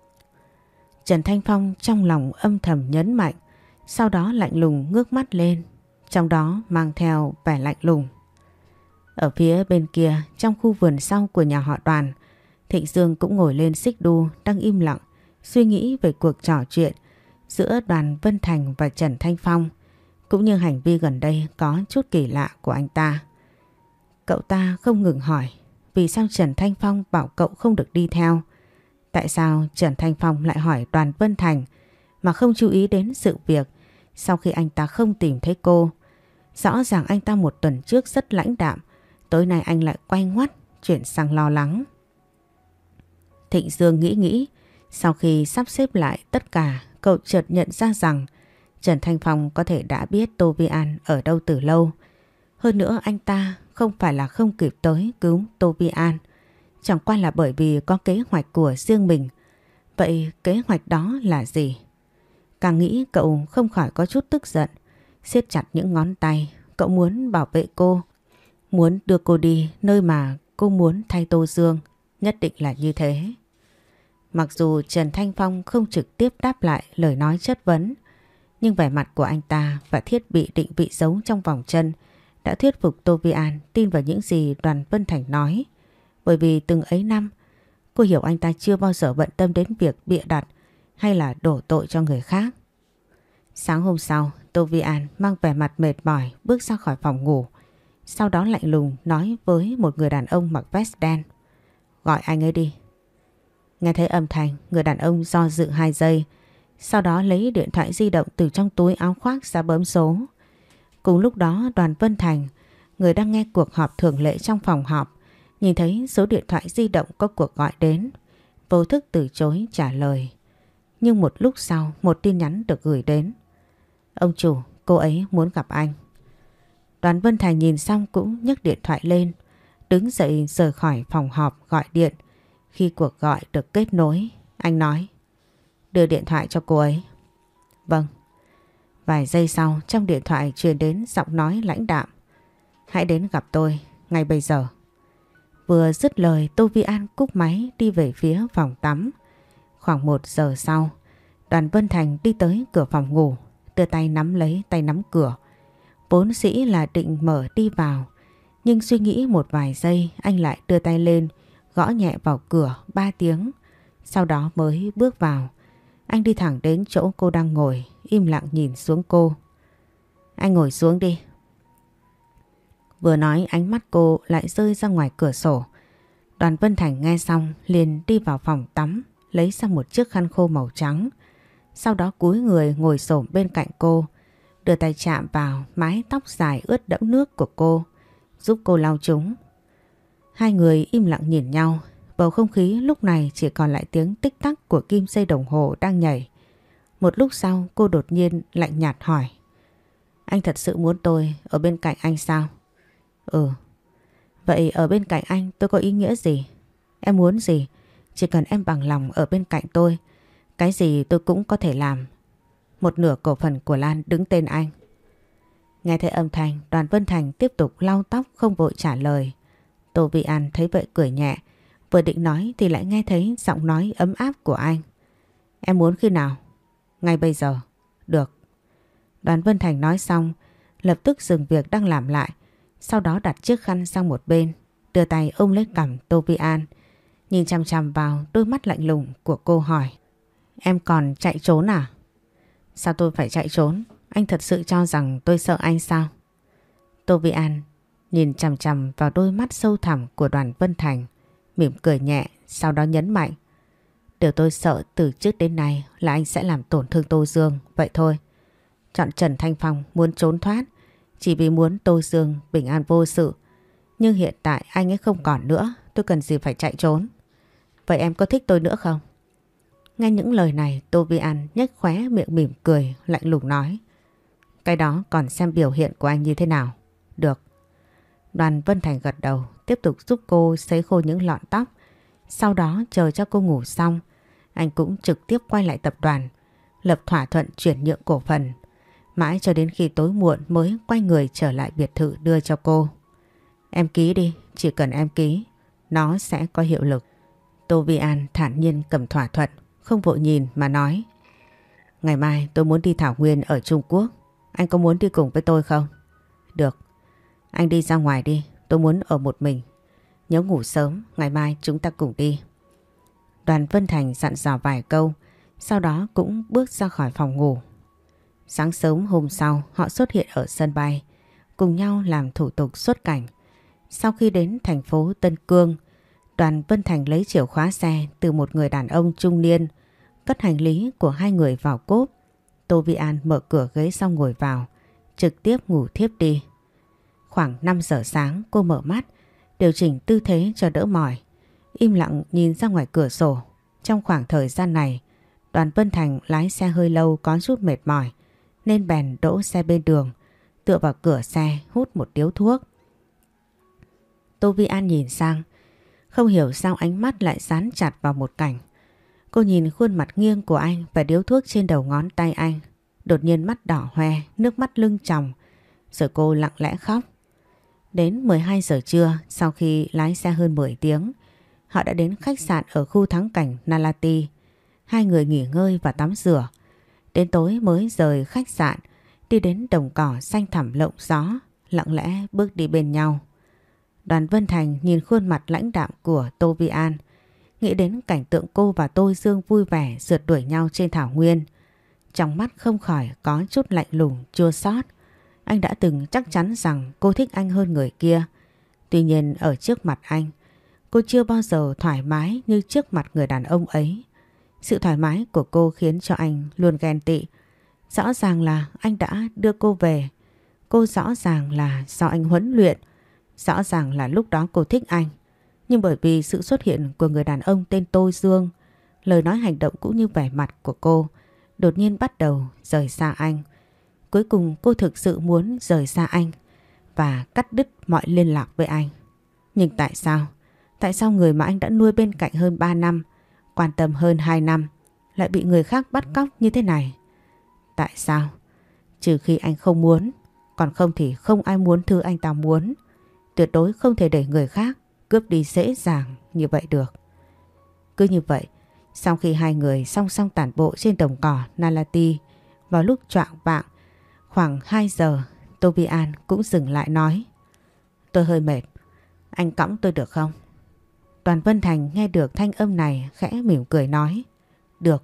Trần Thanh Phong trong lòng âm thầm nhấn mạnh, sau đó lạnh lùng ngước mắt lên, trong đó mang theo vẻ lạnh lùng. Ở phía bên kia, trong khu vườn sau của nhà họ Đoàn, Thịnh Dương cũng ngồi lên xích đu đang im lặng, suy nghĩ về cuộc trò chuyện giữa Đoàn Vân Thành và Trần Thanh Phong, cũng như hành vi gần đây có chút kỳ lạ của anh ta. Cậu ta không ngừng hỏi, vì sao Trần Thanh Phong bảo cậu không được đi theo? Tại sao Trần Thanh Phong lại hỏi Đoàn Vân Thành mà không chú ý đến sự việc sau khi anh ta không tìm thấy cô? Rõ ràng anh ta một tuần trước rất lãnh đạm, tối nay anh lại quay ngoắt chuyển sang lo lắng. Thịnh Dương nghĩ nghĩ, sau khi sắp xếp lại tất cả, cậu chợt nhận ra rằng Trần Thanh Phong có thể đã biết Tô Vi An ở đâu từ lâu. Hơn nữa anh ta không phải là không kịp tới cứu Tô Vi An, chẳng qua là bởi vì có kế hoạch của riêng mình. Vậy kế hoạch đó là gì? Càng nghĩ cậu không khỏi có chút tức giận, siết chặt những ngón tay. Cậu muốn bảo vệ cô, muốn đưa cô đi nơi mà cô muốn thay Tô Dương, nhất định là như thế. Mặc dù Trần Thanh Phong không trực tiếp đáp lại lời nói chất vấn, nhưng vẻ mặt của anh ta và thiết bị định vị giấu trong vòng chân đã thuyết phục Tô Vi An tin vào những gì Đoàn Vân Thành nói. Bởi vì từng ấy năm, cô hiểu anh ta chưa bao giờ bận tâm đến việc bịa đặt hay là đổ tội cho người khác. Sáng hôm sau, Tô Vi An mang vẻ mặt mệt mỏi bước ra khỏi phòng ngủ. Sau đó lạnh lùng nói với một người đàn ông mặc vest đen, gọi anh ấy đi. Nghe thấy âm thanh, người đàn ông do dự hai giây, sau đó lấy điện thoại di động từ trong túi áo khoác ra bấm số. Cùng lúc đó Đoàn Vân Thành, người đang nghe cuộc họp thường lệ trong phòng họp, nhìn thấy số điện thoại di động có cuộc gọi đến, vô thức từ chối trả lời. Nhưng một lúc sau một tin nhắn được gửi đến. Ông chủ, cô ấy muốn gặp anh. Đoàn Vân Thành nhìn xong cũng nhấc điện thoại lên, đứng dậy rời khỏi phòng họp gọi điện. Khi cuộc gọi được kết nối, anh nói, đưa điện thoại cho cô ấy. Vâng. Vài giây sau trong điện thoại truyền đến giọng nói lãnh đạm, hãy đến gặp tôi ngay bây giờ. Vừa dứt lời, Tô Vi An cúp máy đi về phía phòng tắm. Khoảng một giờ sau, Đoàn Vân Thành đi tới cửa phòng ngủ, đưa tay nắm lấy tay nắm cửa. Vốn dĩ là định mở đi vào, nhưng suy nghĩ một vài giây anh lại đưa tay lên, gõ nhẹ vào cửa ba tiếng, sau đó mới bước vào. Anh đi thẳng đến chỗ cô đang ngồi, im lặng nhìn xuống cô. Anh ngồi xuống đi. Vừa nói ánh mắt cô lại rơi ra ngoài cửa sổ. Đoàn Vân Thành nghe xong liền đi vào phòng tắm, lấy ra một chiếc khăn khô màu trắng. Sau đó cúi người ngồi xổm bên cạnh cô, đưa tay chạm vào mái tóc dài ướt đẫm nước của cô, giúp cô lau chúng. Hai người im lặng nhìn nhau, bầu không khí lúc này chỉ còn lại tiếng tích tắc của kim dây đồng hồ đang nhảy. Một lúc sau cô đột nhiên lạnh nhạt hỏi, anh thật sự muốn tôi ở bên cạnh anh sao? Ừ. Vậy ở bên cạnh anh tôi có ý nghĩa gì? Em muốn gì? Chỉ cần em bằng lòng ở bên cạnh tôi, cái gì tôi cũng có thể làm. Một nửa cổ phần của Lan đứng tên anh. Nghe thấy âm thanh, Đoàn Vân Thành tiếp tục lau tóc không vội trả lời. Tô Vi An thấy vậy cười nhẹ, vừa định nói thì lại nghe thấy giọng nói ấm áp của anh. Em muốn khi nào? Ngay bây giờ. Được. Đoàn Vân Thành nói xong, lập tức dừng việc đang làm lại, sau đó đặt chiếc khăn sang một bên, đưa tay ôm lấy cằm Tô Vi An, nhìn chằm chằm vào đôi mắt lạnh lùng của cô hỏi, em còn chạy trốn à? Sao tôi phải chạy trốn? Anh thật sự cho rằng tôi sợ anh sao? Tô Vi An nhìn chằm chằm vào đôi mắt sâu thẳm của Đoàn Vân Thành, mỉm cười nhẹ, sau đó nhấn mạnh, điều tôi sợ từ trước đến nay là anh sẽ làm tổn thương Tô Dương, vậy thôi. Chọn Trần Thanh Phong muốn trốn thoát chỉ vì muốn Tô Dương bình an vô sự, nhưng hiện tại anh ấy không còn nữa, tôi cần gì phải chạy trốn. Vậy em có thích tôi nữa không? Nghe những lời này, Tô Vi An nhếch khóe miệng mỉm cười, lạnh lùng nói. Cái đó còn xem biểu hiện của anh như thế nào. Được. Đoàn Vân Thành gật đầu, tiếp tục giúp cô sấy khô những lọn tóc. Sau đó chờ cho cô ngủ xong, anh cũng trực tiếp quay lại tập đoàn, lập thỏa thuận chuyển nhượng cổ phần. Mãi cho đến khi tối muộn mới quay người trở lại biệt thự đưa cho cô. Em ký đi, chỉ cần em ký, nó sẽ có hiệu lực. Tô Vi An thản nhiên cầm thỏa thuận, không vội nhìn mà nói. Ngày mai tôi muốn đi thảo nguyên ở Trung Quốc, anh có muốn đi cùng với tôi không? Được, anh đi ra ngoài đi, tôi muốn ở một mình. Nhớ ngủ sớm, ngày mai chúng ta cùng đi. Đoàn Vân Thành dặn dò vài câu, sau đó cũng bước ra khỏi phòng ngủ. Sáng sớm hôm sau họ xuất hiện ở sân bay, cùng nhau làm thủ tục xuất cảnh. Sau khi đến thành phố Tân Cương, Đoàn Vân Thành lấy chìa khóa xe từ một người đàn ông trung niên, cất hành lý của hai người vào cốp. Tô Vi An mở cửa ghế xong ngồi vào, trực tiếp ngủ thiếp đi. Khoảng năm giờ sáng cô mở mắt, điều chỉnh tư thế cho đỡ mỏi, im lặng nhìn ra ngoài cửa sổ. Trong khoảng thời gian này, Đoàn Vân Thành lái xe hơi lâu có chút mệt mỏi, nên bèn đỗ xe bên đường, tựa vào cửa xe hút một điếu thuốc. Tô Vi An nhìn sang, không hiểu sao ánh mắt lại dán chặt vào một cảnh. Cô nhìn khuôn mặt nghiêng của anh và điếu thuốc trên đầu ngón tay anh. Đột nhiên mắt đỏ hoe, nước mắt lưng tròng, rồi cô lặng lẽ khóc. Đến mười hai giờ trưa, sau khi lái xe hơn mười tiếng, họ đã đến khách sạn ở khu thắng cảnh Nalati. Hai người nghỉ ngơi và tắm rửa. Đến tối mới rời khách sạn, đi đến đồng cỏ xanh thẳm lộng gió, lặng lẽ bước đi bên nhau. Đoàn Vân Thành nhìn khuôn mặt lãnh đạm của Tô Vi An, nghĩ đến cảnh tượng cô và Tô Dương vui vẻ rượt đuổi nhau trên thảo nguyên. Trong mắt không khỏi có chút lạnh lùng, chua xót. Anh đã từng chắc chắn rằng cô thích anh hơn người kia. Tuy nhiên ở trước mặt anh, cô chưa bao giờ thoải mái như trước mặt người đàn ông ấy. Sự thoải mái của cô khiến cho anh luôn ghen tị. Rõ ràng là anh đã đưa cô về. Cô rõ ràng là do anh huấn luyện. Rõ ràng là lúc đó cô thích anh. Nhưng bởi vì sự xuất hiện của người đàn ông tên Tô Dương, lời nói hành động cũng như vẻ mặt của cô đột nhiên bắt đầu rời xa anh. Cuối cùng cô thực sự muốn rời xa anh và cắt đứt mọi liên lạc với anh. Nhưng tại sao? Tại sao người mà anh đã nuôi bên cạnh hơn ba năm, quan tâm hơn hai năm, lại bị người khác bắt cóc như thế này? Tại sao? Trừ khi anh không muốn, còn không thì không ai muốn thứ anh ta muốn. Tuyệt đối không thể để người khác cướp đi dễ dàng như vậy được. Cứ như vậy, sau khi hai người song song tản bộ trên đồng cỏ Nalati vào lúc choạng vạng, khoảng hai giờ, Tô Vi An cũng dừng lại nói. Tôi hơi mệt, anh cõng tôi được không? Đoàn Vân Thành nghe được thanh âm này khẽ mỉm cười nói. Được.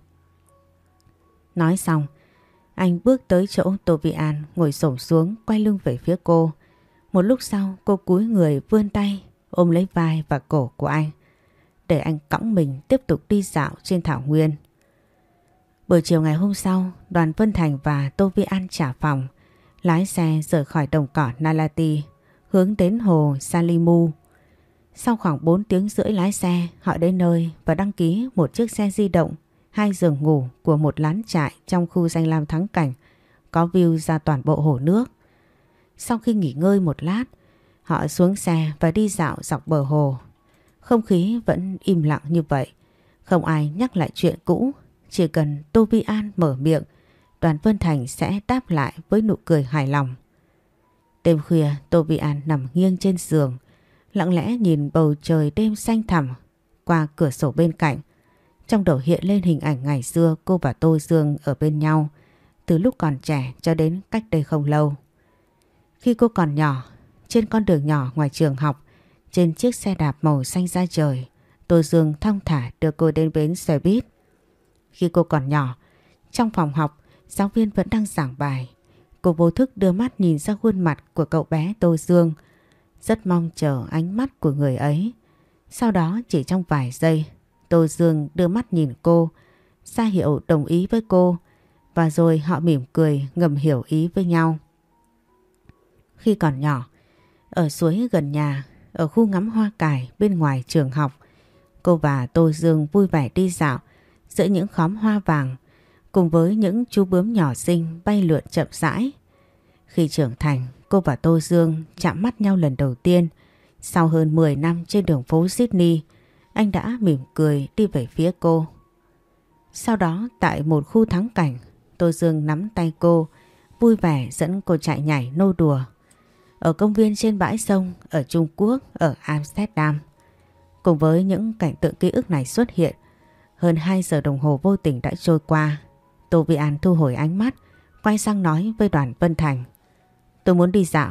Nói xong, anh bước tới chỗ Tô Vi An ngồi xổm xuống quay lưng về phía cô. Một lúc sau cô cúi người vươn tay ôm lấy vai và cổ của anh, để anh cõng mình tiếp tục đi dạo trên thảo nguyên. Buổi chiều ngày hôm sau, Đoàn Vân Thành và Tô Vi An trả phòng, lái xe rời khỏi đồng cỏ Nalati, hướng đến hồ Salimu. Sau khoảng bốn tiếng rưỡi lái xe, họ đến nơi và đăng ký một chiếc xe di động, hai giường ngủ của một lán trại trong khu danh lam thắng cảnh, có view ra toàn bộ hồ nước. Sau khi nghỉ ngơi một lát, họ xuống xe và đi dạo dọc bờ hồ. Không khí vẫn im lặng như vậy, không ai nhắc lại chuyện cũ. Chỉ cần Tô Vi An mở miệng, Đoàn Vân Thành sẽ đáp lại với nụ cười hài lòng. Đêm khuya, Tô Vi An nằm nghiêng trên giường, lặng lẽ nhìn bầu trời đêm xanh thẳm qua cửa sổ bên cạnh. Trong đầu hiện lên hình ảnh ngày xưa cô và Tô Dương ở bên nhau, từ lúc còn trẻ cho đến cách đây không lâu. Khi cô còn nhỏ, trên con đường nhỏ ngoài trường học, trên chiếc xe đạp màu xanh da trời, Tô Dương thong thả đưa cô đến bến xe buýt. Khi cô còn nhỏ, trong phòng học, giáo viên vẫn đang giảng bài. Cô vô thức đưa mắt nhìn ra khuôn mặt của cậu bé Tô Dương, rất mong chờ ánh mắt của người ấy. Sau đó chỉ trong vài giây, Tô Dương đưa mắt nhìn cô, ra hiệu đồng ý với cô, và rồi họ mỉm cười ngầm hiểu ý với nhau. Khi còn nhỏ, ở suối gần nhà, ở khu ngắm hoa cải bên ngoài trường học, cô và Tô Dương vui vẻ đi dạo, giữa những khóm hoa vàng cùng với những chú bướm nhỏ xinh bay lượn chậm rãi. Khi trưởng thành, cô và Tô Dương chạm mắt nhau lần đầu tiên. Sau hơn mười năm trên đường phố Sydney, anh đã mỉm cười đi về phía cô. Sau đó tại một khu thắng cảnh, Tô Dương nắm tay cô, vui vẻ dẫn cô chạy nhảy nô đùa. Ở công viên trên bãi sông, ở Trung Quốc, ở Amsterdam. Cùng với những cảnh tượng ký ức này xuất hiện, hơn hai giờ đồng hồ vô tình đã trôi qua. Tô Vi An thu hồi ánh mắt, quay sang nói với Đoàn Vân Thành. Tôi muốn đi dạo.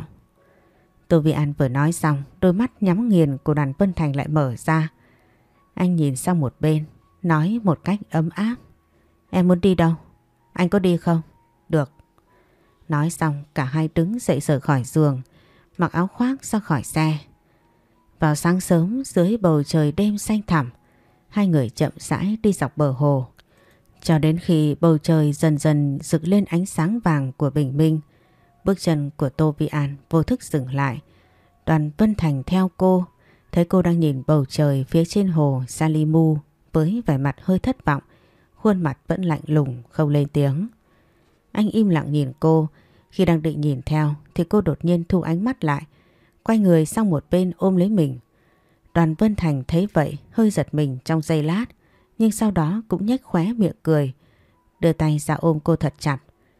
Tô Vi An vừa nói xong, đôi mắt nhắm nghiền của Đoàn Vân Thành lại mở ra. Anh nhìn sang một bên, nói một cách ấm áp. Em muốn đi đâu? Anh có đi không? Được. Nói xong cả hai đứng dậy rời khỏi giường, mặc áo khoác ra khỏi xe. Vào sáng sớm dưới bầu trời đêm xanh thẳm, hai người chậm rãi đi dọc bờ hồ. Cho đến khi bầu trời dần dần rực lên ánh sáng vàng của bình minh, bước chân của Tô Vi An vô thức dừng lại. Đoàn Vân Thành theo cô, thấy cô đang nhìn bầu trời phía trên hồ Salimu với vẻ mặt hơi thất vọng, khuôn mặt vẫn lạnh lùng không lên tiếng. Anh im lặng nhìn cô, khi đang định nhìn theo thì cô đột nhiên thu ánh mắt lại, quay người sang một bên ôm lấy mình. Đoàn Vân Thành thấy vậy hơi giật mình trong giây lát, nhưng sau đó cũng nhếch khóe miệng cười, đưa tay ra ôm cô thật chặt.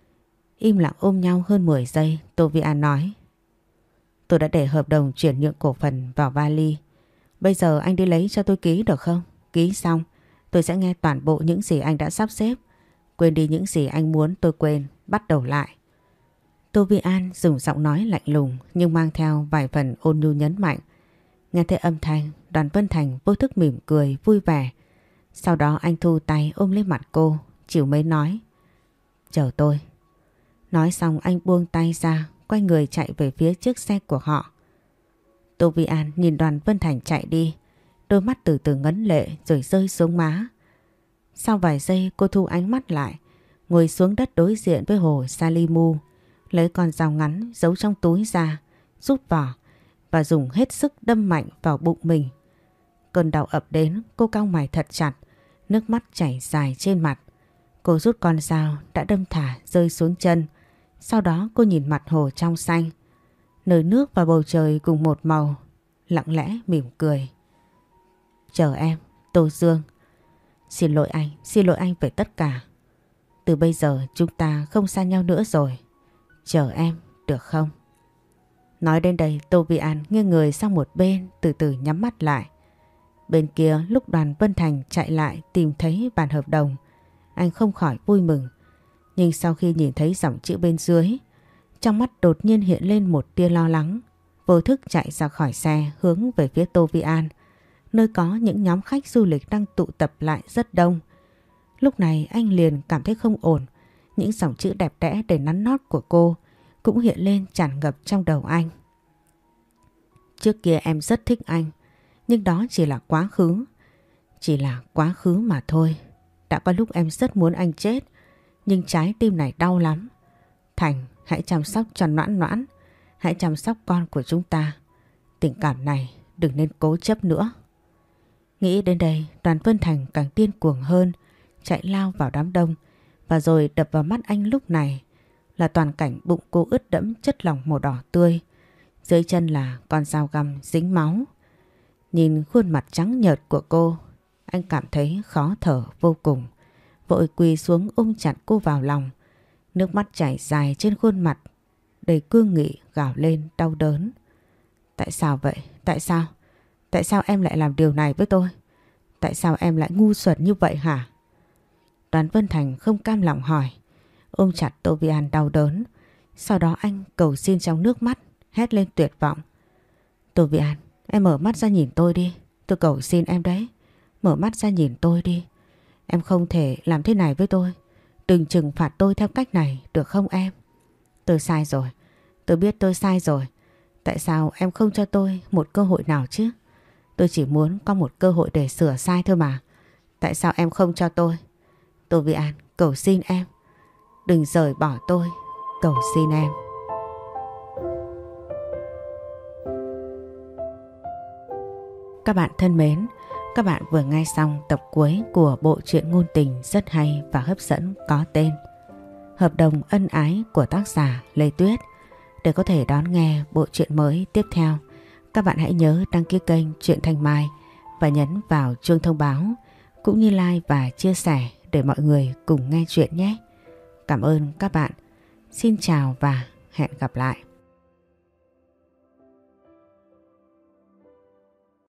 Im lặng ôm nhau hơn mười giây, Tô Vi An nói. Tôi đã để hợp đồng chuyển nhượng cổ phần vào vali. Bây giờ anh đi lấy cho tôi ký được không? Ký xong, tôi sẽ nghe toàn bộ những gì anh đã sắp xếp. Quên đi những gì anh muốn tôi quên, bắt đầu lại. Tô Vi An dùng giọng nói lạnh lùng nhưng mang theo vài phần ôn nhu nhấn mạnh. Nghe thấy âm thanh, Đoàn Vân Thành vô thức mỉm cười vui vẻ. Sau đó anh thu tay ôm lấy mặt cô, chịu mấy nói. Chờ tôi. Nói xong anh buông tay ra, quay người chạy về phía trước xe của họ. Tô Vi An nhìn Đoàn Vân Thành chạy đi, đôi mắt từ từ ngấn lệ rồi rơi xuống má. Sau vài giây cô thu ánh mắt lại, ngồi xuống đất đối diện với hồ Salimu, lấy con dao ngắn giấu trong túi ra, rút vỏ và dùng hết sức đâm mạnh vào bụng mình. Cơn đau ập đến, cô cau mày thật chặt, nước mắt chảy dài trên mặt. Cô rút con dao đã đâm thả rơi xuống chân. Sau đó cô nhìn mặt hồ trong xanh, nơi nước và bầu trời cùng một màu, lặng lẽ mỉm cười. Chờ em, Tô Dương. Xin lỗi anh, xin lỗi anh về tất cả. Từ bây giờ chúng ta không xa nhau nữa rồi. Chờ em, được không? Nói đến đây Tô Vi An nghiêng người sang một bên, từ từ nhắm mắt lại. Bên kia lúc Đoàn Vân Thành chạy lại tìm thấy bản hợp đồng, anh không khỏi vui mừng. Nhưng sau khi nhìn thấy dòng chữ bên dưới, trong mắt đột nhiên hiện lên một tia lo lắng. Vô thức chạy ra khỏi xe hướng về phía Tô Vi An, nơi có những nhóm khách du lịch đang tụ tập lại rất đông. Lúc này anh liền cảm thấy không ổn. Những dòng chữ đẹp đẽ đầy nắn nót của cô cũng hiện lên tràn ngập trong đầu anh. Trước kia em rất thích anh, nhưng đó chỉ là quá khứ. Chỉ là quá khứ mà thôi. Đã có lúc em rất muốn anh chết, nhưng trái tim này đau lắm. Thành, hãy chăm sóc cho Noãn Noãn. Hãy chăm sóc con của chúng ta. Tình cảm này đừng nên cố chấp nữa. Nghĩ đến đây, Đoàn Vân Thành càng điên cuồng hơn, chạy lao vào đám đông. Và rồi đập vào mắt anh lúc này là toàn cảnh bụng cô ướt đẫm chất lỏng màu đỏ tươi. Dưới chân là con dao găm dính máu. Nhìn khuôn mặt trắng nhợt của cô, anh cảm thấy khó thở vô cùng. Vội quỳ xuống ôm chặt cô vào lòng. Nước mắt chảy dài trên khuôn mặt, đầy cương nghị gào lên đau đớn. Tại sao vậy? Tại sao? Tại sao em lại làm điều này với tôi? Tại sao em lại ngu xuẩn như vậy hả? Đoàn Vân Thành không cam lòng hỏi, ôm chặt Tô Vi An đau đớn. Sau đó anh cầu xin trong nước mắt, hét lên tuyệt vọng. Tô Vi An, em mở mắt ra nhìn tôi đi. Tôi cầu xin em đấy. Mở mắt ra nhìn tôi đi. Em không thể làm thế này với tôi. Đừng trừng phạt tôi theo cách này, được không em? Tôi sai rồi. Tôi biết tôi sai rồi. Tại sao em không cho tôi một cơ hội nào chứ? Tôi chỉ muốn có một cơ hội để sửa sai thôi mà. Tại sao em không cho tôi? Tô Vi An, cầu xin em. Đừng rời bỏ tôi. Cầu xin em. Các bạn thân mến, Các bạn vừa nghe xong tập cuối của bộ truyện ngôn tình rất hay và hấp dẫn có tên Hợp đồng ân ái của tác giả Lê Tuyết. Để có thể đón nghe bộ truyện mới tiếp theo, các bạn hãy nhớ đăng ký kênh Truyện Thanh Mai và nhấn vào chuông thông báo cũng như like và chia sẻ để mọi người cùng nghe chuyện nhé. Cảm ơn các bạn. Xin chào và hẹn gặp lại.